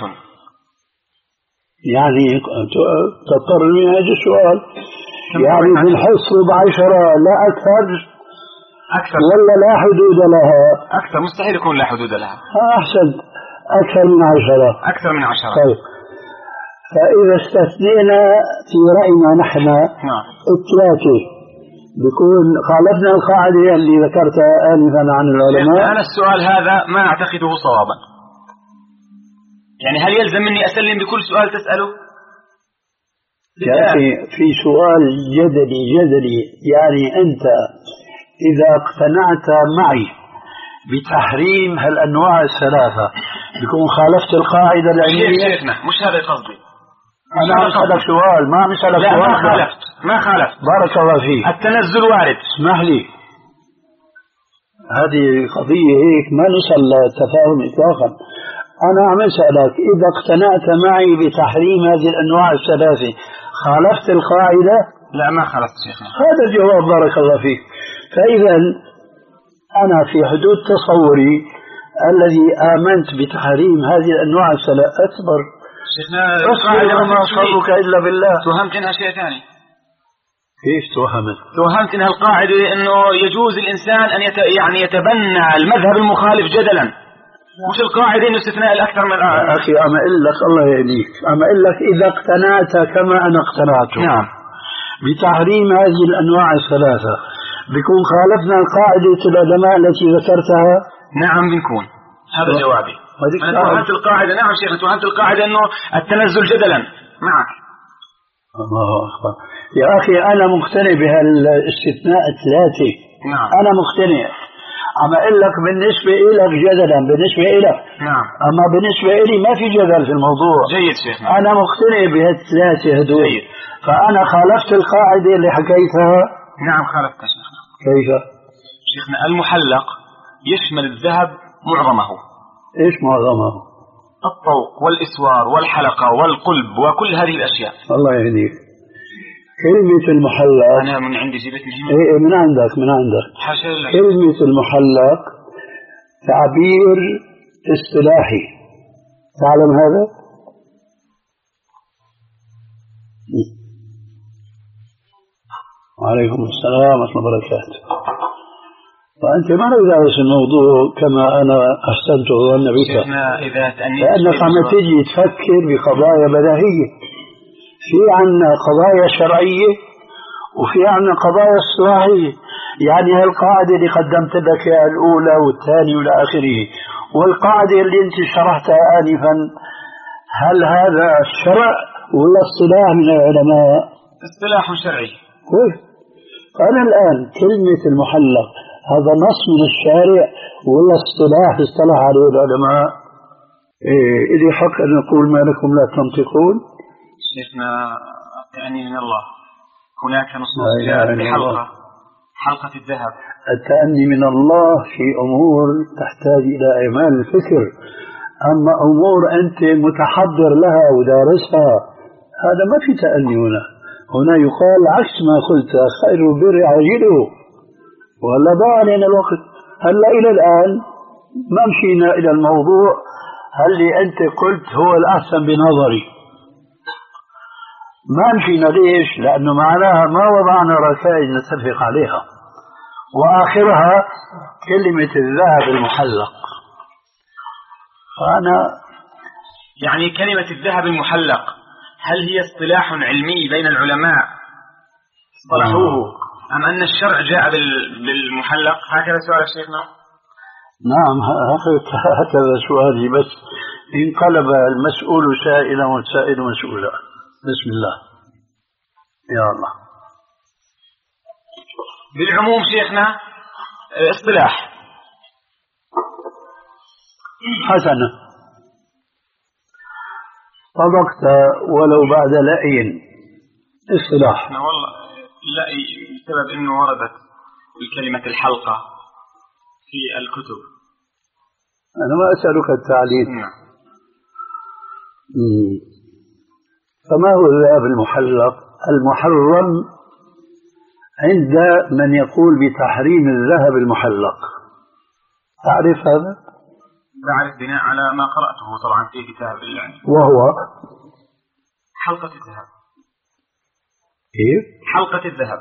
Speaker 1: يعني تضطر من هذا السؤال يعني بالحصر بعشرة لا أكثر.
Speaker 3: أكثر
Speaker 1: ولا لا حدود لها؟
Speaker 3: أكثر مستحيل يكون لا حدود لها.
Speaker 1: أحسن أكثر من عشرة.
Speaker 3: أكثر من عشرة.
Speaker 1: طيب فإذا استثنينا في رأينا نحن
Speaker 3: نعم.
Speaker 1: الثلاثة بيكون خالفنا القاعدة اللي ذكرتها آنفا عن العلماء.
Speaker 3: أنا السؤال هذا ما أعتقده صوابا. يعني هل يلزم مني أسلم بكل سؤال تسأله؟
Speaker 1: يا أخي في سؤال جدلي جدلي يعني أنت إذا اقتنعت معي بتحريم هالأنواع الثلاثة بيكون خالفت القاعدة العلمية.
Speaker 3: شيخنا مش هذا قصدي.
Speaker 1: أنا عم أسألك سؤال ما عم أسألك سؤال.
Speaker 3: ما خالفت ما خالفت.
Speaker 1: بارك الله فيك.
Speaker 3: التنزل وارد.
Speaker 1: اسمح لي هذه قضية هيك ما نصل للتفاهم إطلاقا. أنا عم أسألك إذا اقتنعت معي بتحريم هذه الأنواع الثلاثة خالفت القاعدة؟
Speaker 3: لا ما خالفت شيخنا.
Speaker 1: هذا الجواب بارك الله فيك. فإذا أنا في حدود تصوري الذي آمنت بتحريم هذه الأنواع الثلاث أكبر.
Speaker 3: شيخنا
Speaker 1: أصبر وما صبرك إلا بالله.
Speaker 3: توهمت إنها شيء ثاني.
Speaker 1: كيف توهمت؟
Speaker 3: توهمت إنها القاعدة إنه يجوز الإنسان أن يت... يعني يتبنى المذهب المخالف جدلا، مش القاعدة إنه استثناء الأكثر من الآخر.
Speaker 1: أخي أما أقول لك الله يهديك، أما أقول لك إذا اقتنعت كما أنا اقتنعت
Speaker 3: نعم
Speaker 1: بتحريم هذه الأنواع الثلاثة بيكون خالفنا القاعدة العلماء التي ذكرتها.
Speaker 3: نعم بنكون. هذا جوابي. أنا توهمت القاعدة. نعم شيخ توهمت القاعدة إنه التنزل جدلا معك.
Speaker 1: الله أكبر يا أخي، أنا مقتنع بهالاستثناء الثلاثي.
Speaker 3: نعم
Speaker 1: أنا مقتنع. أما أقول لك بالنسبة إلك جدلا بالنسبة إلك.
Speaker 3: نعم.
Speaker 1: أما بالنسبة إلي ما في جدل في الموضوع.
Speaker 3: جيد شيخنا.
Speaker 1: أنا مقتنع بهالثلاثة هدول.
Speaker 3: جيد.
Speaker 1: فأنا خالفت القاعدة اللي حكيتها.
Speaker 3: نعم خالفتها شيخنا.
Speaker 1: كيف؟
Speaker 3: شيخنا المحلق يشمل الذهب معظمه.
Speaker 1: إيش معظمه؟
Speaker 3: الطوق والإسوار والحلقة والقلب وكل هذه الأشياء.
Speaker 1: الله يهديك. كلمة المحلق
Speaker 3: أنا من عندي جبتني
Speaker 1: إيه من عندك من عندك
Speaker 3: حاشا لله.
Speaker 1: كلمة المحلق تعبير اصطلاحي، تعلم هذا؟ وعليكم السلام ورحمة الله وبركاته. فأنت ما ندرس الموضوع كما أنا أحسنت الظن بك، لأنك عم تجي تفكر بقضايا بديهية. في عنا قضايا شرعية وفي عنا قضايا اصطلاحية. يعني هالقاعدة اللي قدمت لك الأولى والثانية والى آخره، والقاعدة اللي أنت شرحتها آنفا، هل هذا شرع ولا اصطلاح من العلماء؟
Speaker 3: اصطلاح شرعي.
Speaker 1: كيف؟ فأنا الآن كلمة المحلق هذا نص من الشارع ولا اصطلاح اصطلح عليه العلماء؟ إيه إذا حق أن نقول ما لكم لا تنطقون؟
Speaker 3: شيخنا يعني من الله هناك نصوص جاءت بحلقة حلقة الذهب.
Speaker 1: التأني من الله في أمور تحتاج إلى إعمال الفكر، أما أمور أنت متحضر لها ودارسها هذا ما في تأني. هنا هنا يقال عكس ما قلت، خير البر عاجله. وهلا ضاع علينا الوقت. هلا إلى الآن ما مشينا إلى الموضوع اللي أنت قلت هو الأحسن بنظري. ما مشينا ليش؟ لأنه معناها ما وضعنا ركائز نتفق عليها، وآخرها كلمة الذهب المحلق. فأنا
Speaker 3: يعني كلمة الذهب المحلق هل هي اصطلاح علمي بين العلماء اصطلحوه أم أن الشرع جاء بالمحلق؟ هكذا سؤال شيخنا.
Speaker 1: نعم هكذا سؤالي، بس انقلب المسؤول سائلا والسائل مسؤولا. بسم الله يا الله.
Speaker 3: بالعموم شيخنا اصطلاح.
Speaker 1: حسنا صدقت ولو بعد لأي اصطلاح.
Speaker 3: والله لأي بسبب انه وردت الكلمة الحلقة في الكتب.
Speaker 1: انا ما اسألك التعليل.
Speaker 3: نعم.
Speaker 1: فما هو الذهب المحلق المحرم عند من يقول بتحريم الذهب المحلق؟ تعرف هذا؟
Speaker 3: بعرف بناء على ما قرأته طبعا في كتاب الله،
Speaker 1: وهو
Speaker 3: حلقة الذهب.
Speaker 1: كيف؟
Speaker 3: حلقة الذهب.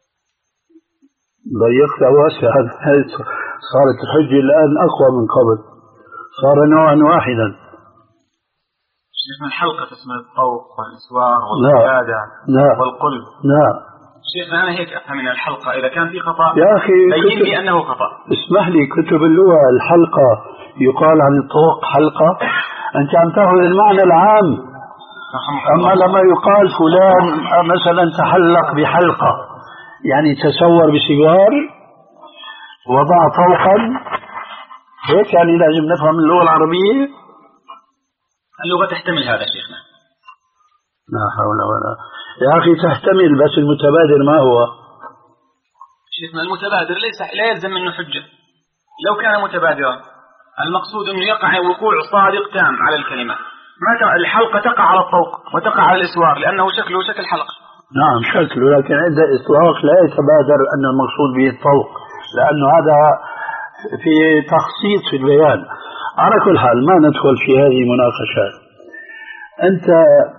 Speaker 1: ضيقت واسع. صارت الحجة الآن أقوى من قبل، صار نوعا واحدا.
Speaker 3: شيخنا الحلقة اسمها الطوق والإسوار والقيادة والقلب.
Speaker 1: نعم
Speaker 3: شيخنا أنا هيك أفهم من الحلقة، إذا كان في خطأ
Speaker 1: يا أخي
Speaker 3: بين لي أنه خطأ.
Speaker 1: اسمح لي، كتب اللغة الحلقة يقال عن الطوق حلقة، أنت عم تأخذ المعنى العام. أما لما يقال فلان مثلا تحلق بحلقة يعني تسور بسوار وضع طوقا، هيك يعني لازم نفهم اللغة العربية.
Speaker 3: اللغة تحتمل هذا شيخنا.
Speaker 1: لا حول ولا. يا أخي تحتمل، بس المتبادر ما هو؟
Speaker 3: شيخنا المتبادر ليس لا يلزم منه حجة. لو كان متبادرا المقصود أنه يقع وقوع صادق تام على الكلمة، ما الحلقة تقع على الطوق وتقع على الإسوار لأنه شكله شكل حلقة.
Speaker 1: نعم شكله، لكن عند إطلاق لا يتبادر أن المقصود به الطوق، لأنه هذا في تخصيص في البيان. على كل حال ما ندخل في هذه المناقشات. أنت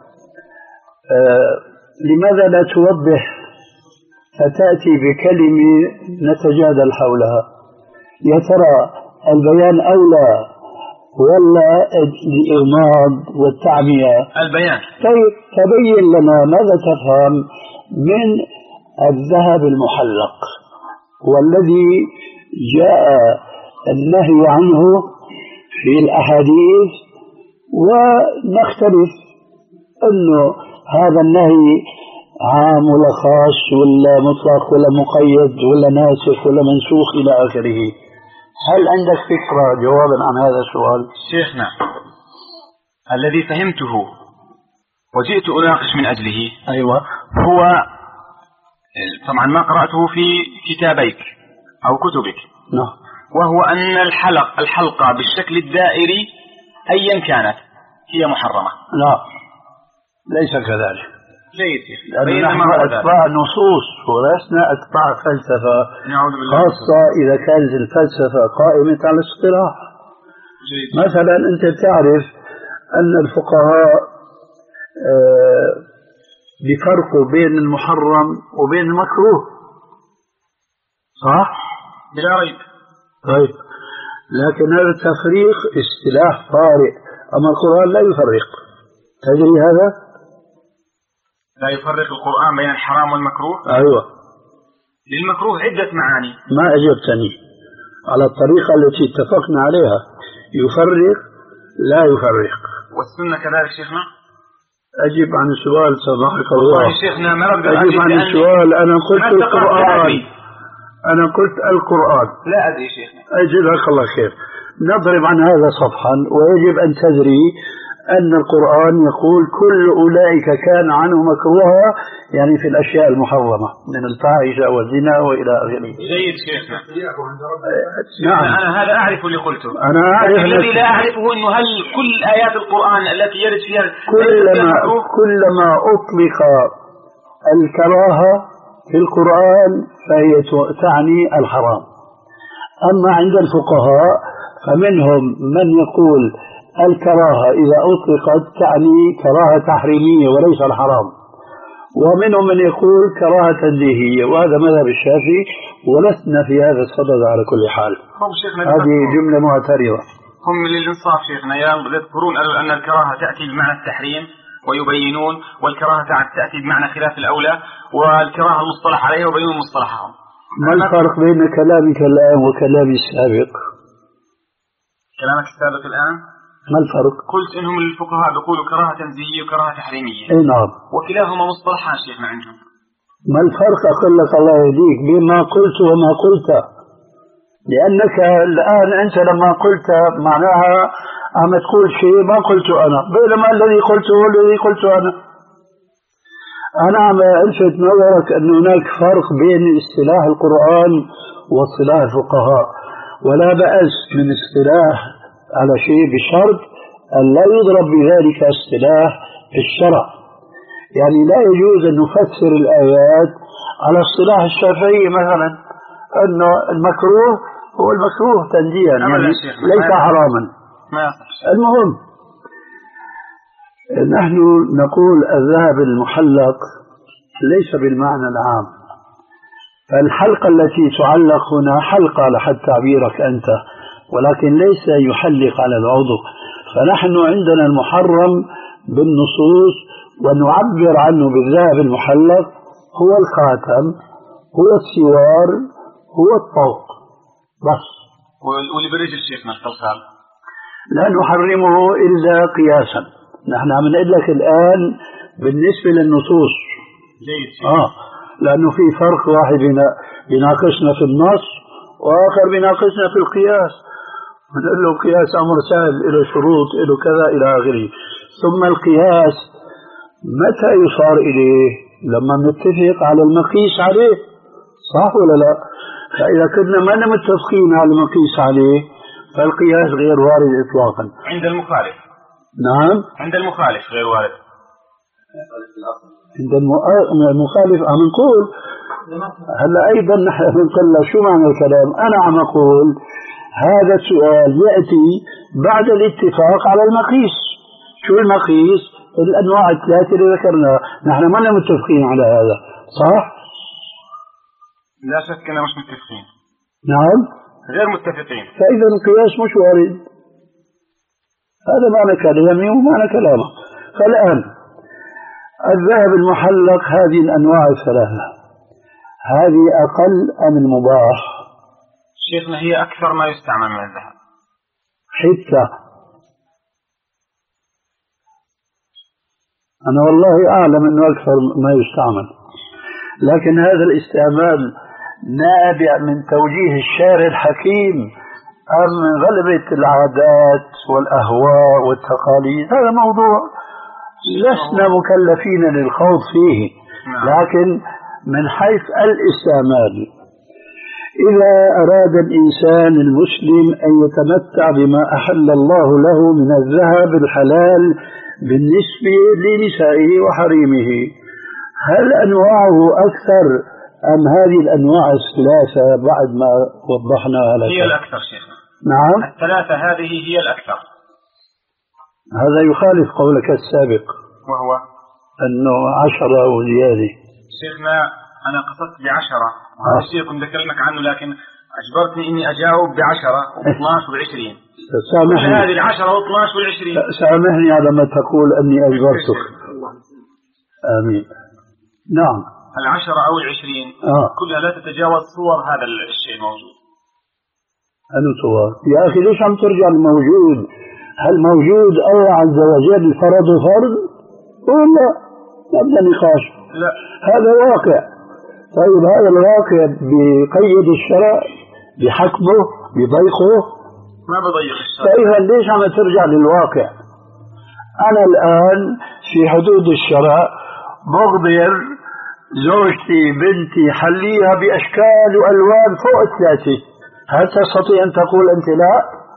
Speaker 1: آه لماذا لا توضح فتأتي بكلمة نتجادل حولها؟ يا ترى البيان أولى ولا الإغماض والتعمية؟
Speaker 3: البيان.
Speaker 1: طيب تبين لنا ماذا تفهم من الذهب المحلق والذي جاء النهي عنه في الأحاديث، ونختلف أنه هذا النهي عام ولا خاص ولا مطلق ولا مقيد ولا ناسخ ولا منسوخ إلى آخره. هل عندك فكرة جوابا عن هذا السؤال؟
Speaker 3: شيخنا الذي فهمته وجئت أناقش من أجله
Speaker 1: أيوة
Speaker 3: هو طبعا ما قرأته في كتابيك أو كتبك.
Speaker 1: نعم.
Speaker 3: وهو أن الحلق الحلقة بالشكل الدائري أيا كانت هي محرمة.
Speaker 1: لا ليس كذلك.
Speaker 3: جيد.
Speaker 1: لأننا نحن أتباع نصوص ولسنا أتباع فلسفة، خاصة إذا كانت الفلسفة قائمة على الاصطلاح. مثلا أنت تعرف أن الفقهاء بيفرقوا بين المحرم وبين المكروه، صح؟
Speaker 3: بلا ريب.
Speaker 1: طيب لكن هذا التفريق اصطلاح طارئ، أما القرآن لا يفرق. تدري هذا؟
Speaker 3: لا يفرق القرآن بين الحرام والمكروه؟
Speaker 1: أيوة.
Speaker 3: للمكروه عدة معاني.
Speaker 1: ما أجبتني على الطريقة التي اتفقنا عليها. يفرق لا يفرق.
Speaker 3: والسنة كذلك شيخنا؟
Speaker 1: أجب عن السؤال صدقك الله.
Speaker 3: شيخنا ما
Speaker 1: أجب عن السؤال. أنا قلت القرآن. أنا قلت القرآن.
Speaker 3: لا أدري شيخنا.
Speaker 1: أجزاك الله خير. نضرب عن هذا صفحا، ويجب أن تدري أن القرآن يقول كل أولئك كان عنه مكروها، يعني في الأشياء المحرمة من الفاحشة والزنا وإلى آخره.
Speaker 3: جيد شيخنا.
Speaker 1: نعم.
Speaker 3: أنا هذا أعرف اللي قلته.
Speaker 1: أنا أعرف.
Speaker 3: الذي لا أعرفه إنه هل كل آيات القرآن التي يرد فيها
Speaker 1: كلما كلما أطلق الكراهة في القرآن فهي تعني الحرام. أما عند الفقهاء فمنهم من يقول الكراهة إذا أطلقت تعني كراهة تحريمية وليس الحرام، ومنهم من يقول كراهة تنزيهية، وهذا مذهب الشافعي ولسنا في هذا الصدد على كل حال. هذه جملة معترضة.
Speaker 3: هم للإنصاف شيخنا يذكرون أن الكراهة تأتي بمعنى التحريم ويبينون، والكراهة تأتي بمعنى خلاف الأولى، والكراهة المصطلح عليها وبينون مصطلحهم.
Speaker 1: ما الفرق بين كلامك الآن وكلامي السابق؟
Speaker 3: كلامك السابق الآن؟
Speaker 1: ما الفرق؟
Speaker 3: قلت إنهم الفقهاء بيقولوا كراهة تنزيهية وكراهة تحريمية.
Speaker 1: إيه نعم.
Speaker 3: وكلاهما مصطلحان شيخنا عندهم.
Speaker 1: ما الفرق أقول لك الله يهديك بين ما قلت وما قلت؟ لأنك الآن أنت لما قلت معناها عم تقول شيء ما قلته أنا، بينما الذي قلته هو الذي قلته أنا. أنا عم ألفت نظرك أن هناك فرق بين اصطلاح القرآن واصطلاح الفقهاء، ولا بأس من اصطلاح على شيء بشرط أن لا يضرب بذلك اصطلاح في الشرع. يعني لا يجوز أن نفسر الآيات على اصطلاح الشافعي مثلا أنه المكروه هو المكروه تنزيها، يعني ليس حراما. المهم نحن نقول الذهب المحلق ليس بالمعنى العام، فالحلقة التي تعلق هنا حلقة لحد تعبيرك أنت، ولكن ليس يحلق على العضو. فنحن عندنا المحرم بالنصوص ونعبر عنه بالذهب المحلق هو الخاتم، هو السوار، هو الطوق بس.
Speaker 3: واللي برجل شيخنا الخلخال
Speaker 1: لا نحرمه إلا قياسا. نحن عم نقول لك الآن بالنسبة للنصوص.
Speaker 3: جيد.
Speaker 1: آه لأنه في فرق، واحد بيناقشنا في النص وآخر بيناقشنا في القياس. بنقول له قياس أمر سهل، له شروط، له كذا إلى آخره. ثم القياس متى يصار إليه؟ لما نتفق على المقيس عليه، صح ولا لا؟ فإذا كنا ما متفقين على المقيس عليه فالقياس غير وارد إطلاقا.
Speaker 3: عند المخالف
Speaker 1: نعم
Speaker 3: عند المخالف غير وارد.
Speaker 1: عند المخالف عم نقول هلا أيضا نحن بنقول له شو معنى الكلام. أنا عم أقول هذا السؤال يأتي بعد الاتفاق على المقيس. شو المقيس؟ الأنواع الثلاثة اللي ذكرناها. نحن ما متفقين على هذا صح؟
Speaker 3: لا شك أننا مش متفقين.
Speaker 1: نعم
Speaker 3: غير متفقين.
Speaker 1: فإذا القياس مش وارد. هذا معنى كلامي ومعنى كلامه. فالآن الذهب المحلق هذه الأنواع الثلاثة هذه أقل أم المباح؟
Speaker 3: شيخنا هي أكثر ما يستعمل من الذهب
Speaker 1: حتى أنا والله أعلم أنه أكثر ما يستعمل، لكن هذا الاستعمال نابع من توجيه الشارع الحكيم أم من غلبة العادات والأهواء والتقاليد؟ هذا موضوع لسنا مكلفين للخوض فيه، لكن من حيث الاستعمال إذا أراد الإنسان المسلم أن يتمتع بما أحل الله له من الذهب الحلال بالنسبة لنسائه وحريمه، هل أنواعه أكثر أم هذه الأنواع الثلاثة بعد ما وضحناها لك؟
Speaker 3: هي الأكثر شيخنا.
Speaker 1: نعم
Speaker 3: الثلاثة هذه هي الأكثر.
Speaker 1: هذا يخالف قولك السابق
Speaker 3: وهو
Speaker 1: أنه عشرة وزيادة.
Speaker 3: شيخنا أنا قصدت بعشرة هذا الشيء كنت أكلمك عنه، لكن أجبرتني إني أجاوب بعشرة واثناش وعشرين.
Speaker 1: سامحني
Speaker 3: هذه العشرة واثناش والعشرين.
Speaker 1: سامحني على ما تقول أني أجبرتك. آمين. نعم
Speaker 3: العشرة أو العشرين
Speaker 1: آه.
Speaker 3: كلها لا تتجاوز صور هذا الشيء الموجود.
Speaker 1: أنو صور يا أخي؟ ليش عم ترجع الموجود؟ هل موجود الله عز وجل فرض فرض ولا نبدأ نقاش؟
Speaker 3: لا
Speaker 1: هذا واقع. طيب هذا الواقع بقيد الشرع بحكمه بضيقه؟
Speaker 3: ما بضيق الشرع.
Speaker 1: فإذا ليش عم ترجع للواقع؟ أنا الآن في حدود الشرع بقدر زوجتي بنتي حليها بأشكال وألوان فوق الثلاثة، هل تستطيع أن تقول أنت لا؟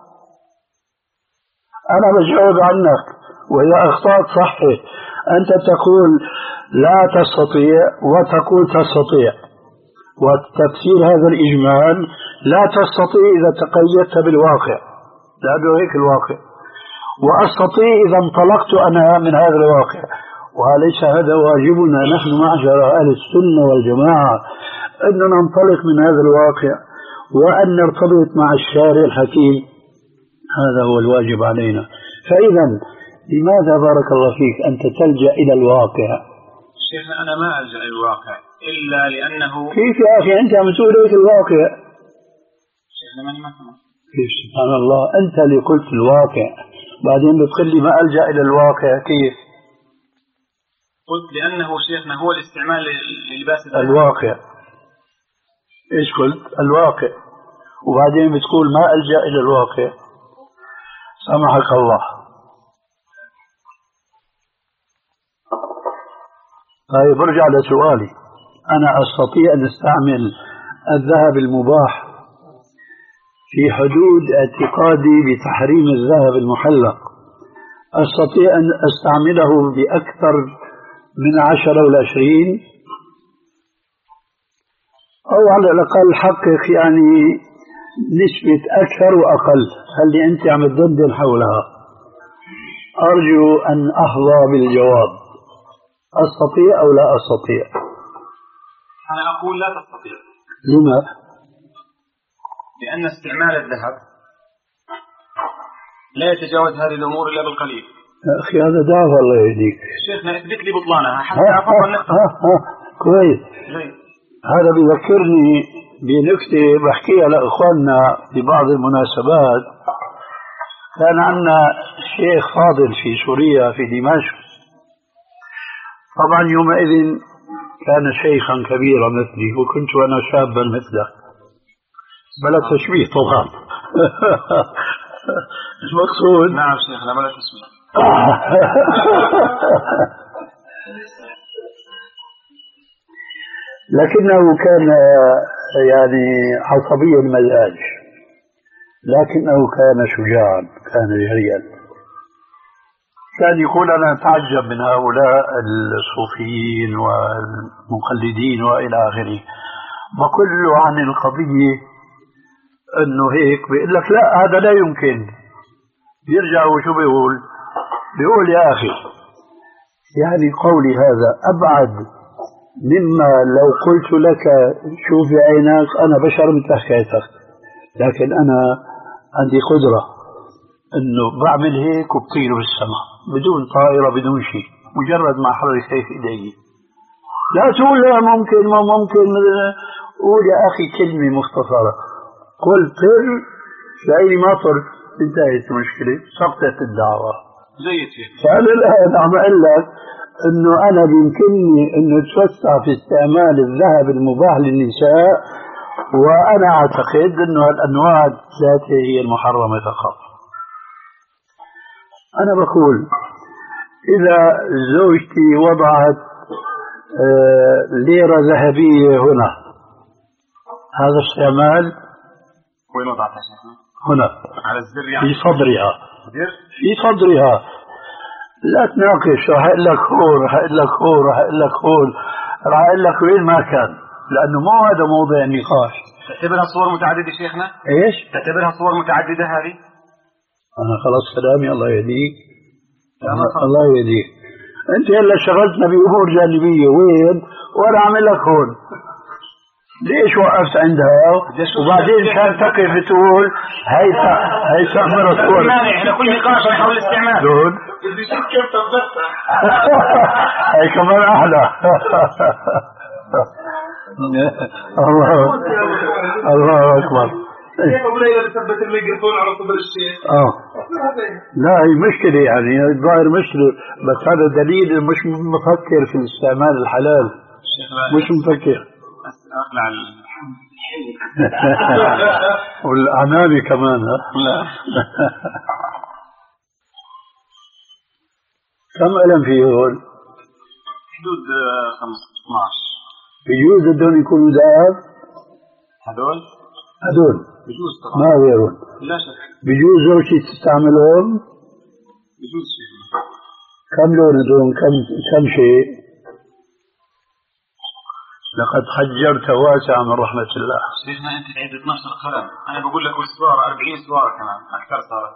Speaker 1: أنا بجاوب عنك وإذا أخطأت صحي. أنت تقول لا تستطيع وتقول تستطيع، وتفسير هذا الإجمال لا تستطيع إذا تقيدت بالواقع لأنه هيك الواقع، وأستطيع إذا انطلقت أنا من هذا الواقع. وليس هذا واجبنا نحن معشر أهل السنة والجماعة أن ننطلق من هذا الواقع وأن نرتبط مع الشارع الحكيم، هذا هو الواجب علينا. فإذا لماذا بارك الله فيك أنت تلجأ إلى الواقع؟
Speaker 3: شيخنا أنا ما ألجأ إلى الواقع إلا لأنه
Speaker 1: كيف يا أخي أنت عم تقول ليك الواقع؟
Speaker 3: شيخنا ماني مثلا
Speaker 1: كيف سبحان الله أنت اللي قلت الواقع بعدين بتقول لي ما ألجأ إلى الواقع. كيف؟
Speaker 3: قلت لأنه شيخنا هو الاستعمال للباس
Speaker 1: الواقع. إيش قلت؟ الواقع. وبعدين بتقول ما ألجأ إلى الواقع. سامحك الله. طيب برجع لسؤالي. أنا أستطيع أن أستعمل الذهب المباح في حدود اعتقادي بتحريم الذهب المحلق، أستطيع أن أستعمله بأكثر من عشرة ولا عشرين، أو على الأقل حقق يعني نسبة أكثر وأقل. خلي أنت عم تدندن حولها. أرجو أن أحظى بالجواب. أستطيع أو لا أستطيع؟
Speaker 3: أنا أقول لا تستطيع.
Speaker 1: لما؟
Speaker 3: لأن استعمال الذهب لا يتجاوز هذه الأمور إلا بالقليل.
Speaker 1: يا أخي هذا دعوة الله يهديك.
Speaker 3: شيخنا اثبت لي بطلانها حتى أفضل نقطة.
Speaker 1: كويس. هذا بذكرني بنكتة بحكيها لإخواننا في بعض المناسبات. كان عندنا شيخ فاضل في سوريا في دمشق، طبعا يومئذ كان شيخا كبيرا مثلي وكنت أنا شابا مثله، بلا تشبيه طبعا. المقصود
Speaker 3: نعم شيخنا بلا تشبيه.
Speaker 1: لكنه كان يعني عصبي المزاج، لكنه كان شجاعا، كان جريئا. كان يقول أنا أتعجب من هؤلاء الصوفيين والمقلدين وإلى آخره. بقول له عن القضية أنه هيك، بيقول لك لا هذا لا يمكن. بيرجع وشو بيقول؟ بيقول يا أخي يعني قولي هذا أبعد مما لو قلت لك شوف بعينك أنا بشر مثل حكايتك، لكن أنا عندي قدرة أنه بعمل هيك وبطير بالسماء بدون طائرة بدون شيء، مجرد ما حرك هيك إيدي. لا تقول لا ممكن ما ممكن، قول يا أخي كلمة مختصرة، قل طر شعيري ما طر، انتهت المشكلة، سقطت الدعوة.
Speaker 3: جيد شيخ.
Speaker 1: فأنا الآن عم أقول لك أنه أنا بيمكنني أنه أتوسع في استعمال الذهب المباح للنساء، وأنا أعتقد أنه الأنواع الثلاثة هي المحرمة فقط. أنا بقول إذا زوجتي وضعت ليرة ذهبية هنا، هذا استعمال
Speaker 3: وين وضعتها شيخنا؟
Speaker 1: هنا
Speaker 3: على الزر يعني؟
Speaker 1: في صدرها.
Speaker 3: زر؟
Speaker 1: في صدرها. لا تناقش، راح اقول لك هون، راح اقول لك هون، راح اقول لك هون، راح اقول لك وين ما كان، لانه مو هذا موضوع النقاش.
Speaker 3: تعتبرها صور متعددة شيخنا؟
Speaker 1: ايش؟
Speaker 3: تعتبرها صور متعددة هذه؟
Speaker 1: انا خلاص كلامي الله يهديك. الله يهديك. انت هلا شغلتنا بامور جانبيه وين؟ وانا اعمل لك هون. ليش وقفت عندها وبعدين كان تقف تقول هي هي تعمل صور؟
Speaker 3: احنا كل نقاش حول الاستعمال.
Speaker 1: دون
Speaker 2: كيف تبدأ؟
Speaker 1: هي كمان احلى. الله الله اكبر.
Speaker 2: كيف ابو ليلى بثبت الميكروفون على صدر الشيخ؟
Speaker 1: اه لا هي مشكلة، يعني الظاهر مشكلة، بس هذا دليل مش مفكر في الاستعمال الحلال، مش مفكر.
Speaker 3: اقلع
Speaker 1: والأمامي كمان. لا كم ألم فيه هون؟
Speaker 3: حدود اثني عشر.
Speaker 1: بيجوز هدول يكونوا ذهب؟
Speaker 3: هدول؟
Speaker 1: هدول
Speaker 3: بيجوز طبعا،
Speaker 1: ما غيرهم.
Speaker 3: لا شك.
Speaker 1: بيجوز زوجتي تستعملهم؟
Speaker 3: بيجوز شيء.
Speaker 1: كم لون هدول؟ كم كم شيء؟ لقد حجرت واسعة من رحمة الله.
Speaker 3: شيخنا أنت تعيد اثني عشر قلم، أنا بقول لك والسوارة أربعين سوارة كمان أكثر صارت.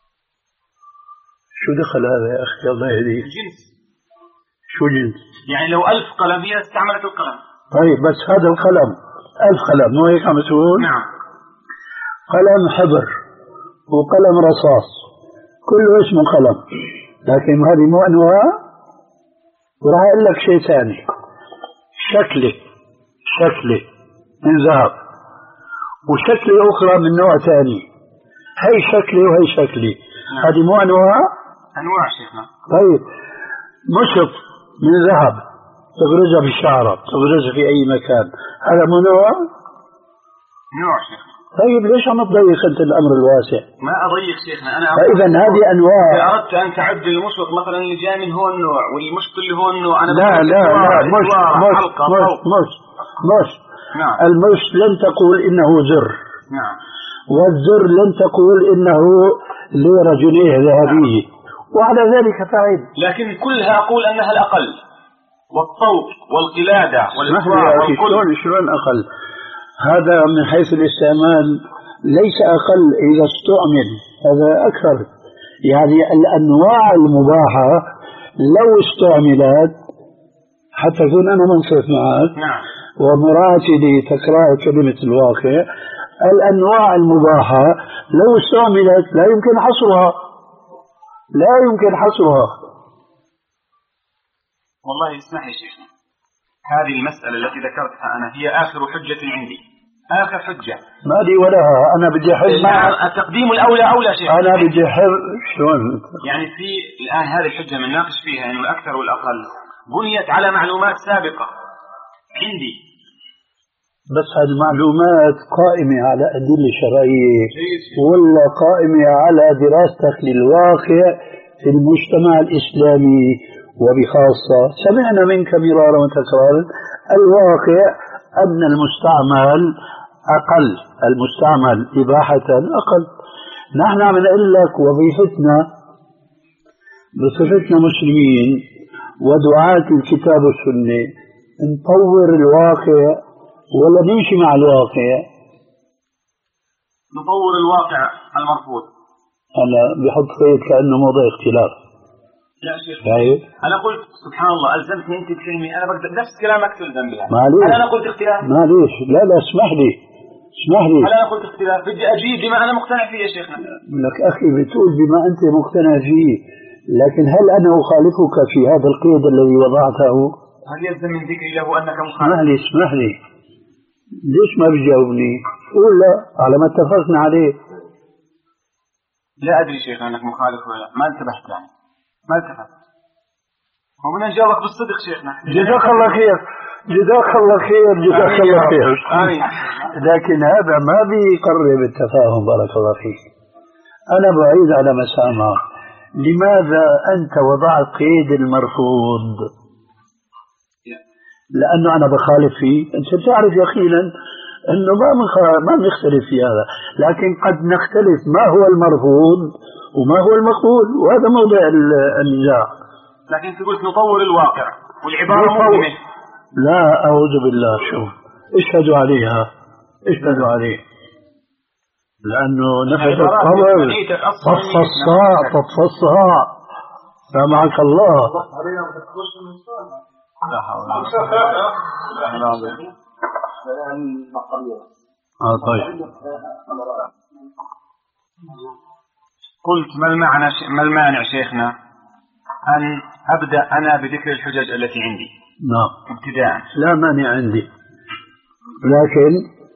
Speaker 1: شو دخل هذا يا أخي الله يهديك؟
Speaker 3: جنس.
Speaker 1: شو جنس؟
Speaker 3: يعني لو ألف قلم هي استعملت القلم.
Speaker 1: طيب بس هذا القلم ألف قلم مو هيك عم تقول؟
Speaker 3: نعم.
Speaker 1: قلم حبر وقلم رصاص كله اسمه قلم، لكن هذه مو أنواع. وراح أقول لك شيء ثاني، شكله شكله من ذهب وشكله أخرى من نوع ثاني، هي شكله وهي شكله. نعم. هذه مو أنواع؟
Speaker 3: أنواع شيخنا.
Speaker 1: طيب مشط من ذهب تغرزها بالشعرة، تغرزها في أي مكان، هذا مو نوع؟
Speaker 3: نوع شيخنا.
Speaker 1: طيب ليش عم تضيق أنت الأمر الواسع؟
Speaker 3: ما أضيق شيخنا، أنا
Speaker 1: فإذا هذه أنواع.
Speaker 3: إذا أردت أن تعد المشط مثلا اللي جاي من هون نوع والمشط اللي هون نوع، أنا
Speaker 1: لا لا لا مش مش مش مش مش
Speaker 3: نعم.
Speaker 1: المش لن تقول إنه زر.
Speaker 3: نعم.
Speaker 1: والزر لن تقول إنه ليرة جنيه ذهبية. نعم. وعلى ذلك فعل.
Speaker 3: لكن كلها أقول أنها الأقل، والطوق والقلادة والإصبع والكل.
Speaker 1: شلون أقل؟ هذا من حيث الاستعمال ليس أقل إذا استعمل، هذا أكثر. يعني الأنواع المباحة لو استعملت، حتى يكون أنا منصف معك.
Speaker 3: نعم.
Speaker 1: ومراعاتي لتكرار كلمة الواقع، الأنواع المباحة لو استعملت لا يمكن حصرها، لا يمكن حصرها.
Speaker 3: والله اسمح لي شيخنا، هذه المسألة التي ذكرتها أنا هي آخر حجة عندي، آخر حجة.
Speaker 1: ما لي ولها، أنا بدي حل معك.
Speaker 3: التقديم الأولى أولى شيخ.
Speaker 1: أنا بدي حل شلون؟
Speaker 3: يعني في الآن هذه الحجة من ناقش فيها إنه الأكثر والأقل بنيت على معلومات سابقة عندي.
Speaker 1: بس هالمعلومات قائمة على أدلة شرعية ولا قائمة على دراستك للواقع في المجتمع الإسلامي وبخاصة. سمعنا منك مرارا وتكرارا الواقع أن المستعمل أقل، المستعمل إباحة أقل. نحن عم نقول لك وظيفتنا بصفتنا مسلمين ودعاة الكتاب والسنة نطور الواقع ولا نمشي مع الواقع؟
Speaker 3: نطور الواقع المرفوض.
Speaker 1: أنا بحط قيد كأنه موضوع اختلاف.
Speaker 3: لا شيخ
Speaker 1: طيب
Speaker 3: أنا قلت سبحان الله ألزمتني أنت بكلمة أنا بقدر نفس كلامك تلزم بها.
Speaker 1: معليش
Speaker 3: أنا قلت اختلاف.
Speaker 1: معليش لا لا اسمح لي اسمح لي.
Speaker 3: أنا قلت اختلاف بدي أجيب بما أنا مقتنع فيه يا شيخنا.
Speaker 1: لك أخي بتقول بما أنت مقتنع فيه، لكن هل أنا أخالفك في هذا القيد الذي وضعته؟
Speaker 3: هل يلزم من ذكري له أنك مخالف؟
Speaker 1: اسمح لي اسمح لي ليش ما بتجاوبني؟ قول لا على ما اتفقنا عليه.
Speaker 3: لا أدري شيخ أنك مخالف ولا ما انتبهت يعني ما التفت. ومن نجاوبك بالصدق شيخنا.
Speaker 1: جزاك الله خير جزاك الله خير جزاك الله خير.
Speaker 3: آمين.
Speaker 1: لكن هذا ما بيقرب التفاهم بارك الله فيك. أنا بعيد على مسامع. لماذا أنت وضعت قيد المرفوض؟ لأنه أنا بخالف فيه. أنت تعرف يقينا أنه ما ما بنختلف في هذا، لكن قد نختلف ما هو المرفوض وما هو المقبول، وهذا موضع النزاع.
Speaker 3: لكن أنت قلت نطور الواقع والعبارة مهمة.
Speaker 1: لا أعوذ بالله. شوف اشهدوا عليها اشهدوا عليه، لأنه نفس الطبر طف الصاع طف الصاع سامعك الله.
Speaker 3: لا حول ولا قوة.
Speaker 1: آه طيب.
Speaker 3: قلت ما المعنى ما المانع شيخنا أن أبدأ أنا بذكر الحجج التي عندي؟
Speaker 1: نعم
Speaker 3: ابتداء.
Speaker 1: لا مانع عندي، لكن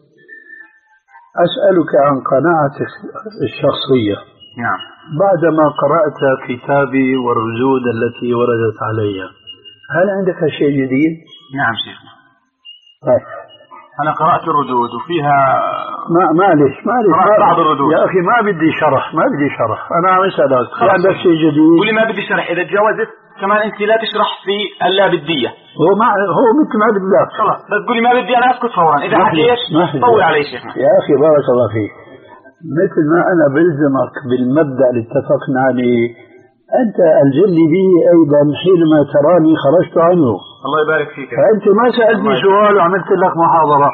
Speaker 1: أسألك عن قناعتك الشخصية.
Speaker 3: نعم.
Speaker 1: بعدما قرأت كتابي والردود التي وردت علي، هل عندك شيء جديد؟
Speaker 3: نعم شيخنا.
Speaker 1: طيب.
Speaker 3: أنا قرأت الردود وفيها
Speaker 1: ما معلش معلش
Speaker 3: بعض الردود.
Speaker 1: يا أخي ما بدي شرح ما بدي شرح أنا عم أسألك عندك شيء جديد؟
Speaker 3: قولي ما بدي شرح. إذا تجاوزت كمان أنت لا تشرح في اللا بدية.
Speaker 1: هو ما هو مثل ما بدي لك.
Speaker 3: خلاص بس قولي ما بدي أنا أسكت فورا. إذا حكيت طول علي شيخنا.
Speaker 1: يا أخي بارك الله فيك، مثل ما أنا بلزمك بالمبدأ اللي اتفقنا عليه أنت ألزمني به أيضا حينما تراني خرجت عنه.
Speaker 3: الله يبارك فيك.
Speaker 1: فأنت ما سألتني سؤال وعملت لك محاضرة.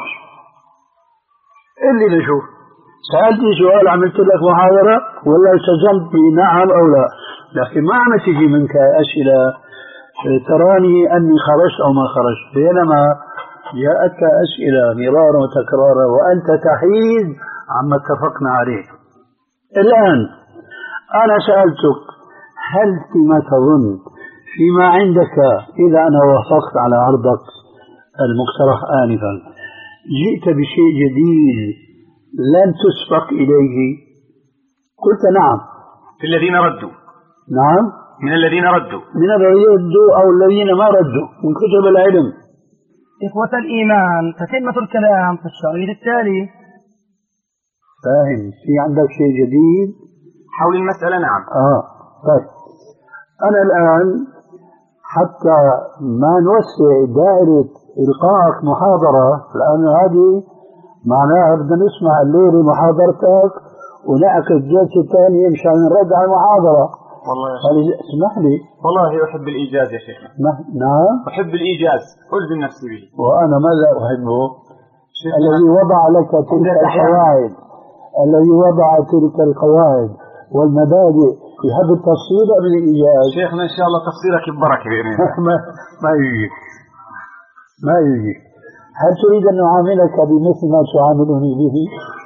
Speaker 1: اللي نشوف سألتني سؤال عملت لك محاضرة ولا التزمت بنعم أو لا، لكن ما عم تجي منك أسئلة تراني أني خرجت أو ما خرجت، بينما جاءتك أسئلة مرارا وتكرارا وأنت تحيز عما اتفقنا عليه. الآن أنا سألتك هل فيما تظن فيما عندك إذا أنا وافقت على عرضك المقترح آنفا جئت بشيء جديد لن تسبق إليه؟ قلت نعم.
Speaker 3: في الذين ردوا.
Speaker 1: نعم
Speaker 3: من الذين ردوا
Speaker 1: من الذين ردوا أو الذين ما ردوا من كتب العلم.
Speaker 4: إخوة الإيمان تتمة الكلام في الشريط التالي.
Speaker 1: فاهم؟ في عندك شيء جديد
Speaker 3: حول المسألة؟ نعم.
Speaker 1: آه طيب أنا الآن حتى ما نوسع دائرة إلقائك محاضرة، لأن هذه معناها بدنا نسمع الليلة محاضرتك ونعقد جلسة ثانية مشان نرد على المحاضرة.
Speaker 3: والله يا
Speaker 1: شيخ اسمح لي.
Speaker 3: والله أحب الإيجاز يا شيخ.
Speaker 1: نعم
Speaker 3: أحب الإيجاز ألزم نفسي به.
Speaker 1: وأنا ماذا أحبه؟ الذي وضع لك تلك القواعد الذي وضع تلك القواعد والمبادئ يحب التفصيل أم الإيجاز؟
Speaker 3: شيخنا إن شاء الله تفصيلك ببركة بإذن الله.
Speaker 1: ما ما يجي ما يجي. هل تريد أن أعاملك بمثل ما تعاملني به؟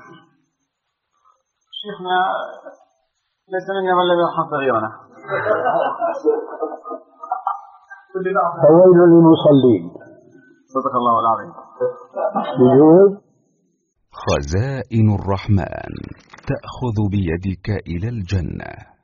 Speaker 3: شيخنا ليس منا من لم يرحم صغيرنا.
Speaker 1: فويل للمصلين.
Speaker 3: صدق الله العظيم.
Speaker 1: بجوز
Speaker 5: خزائن الرحمن تأخذ بيدك إلى الجنة.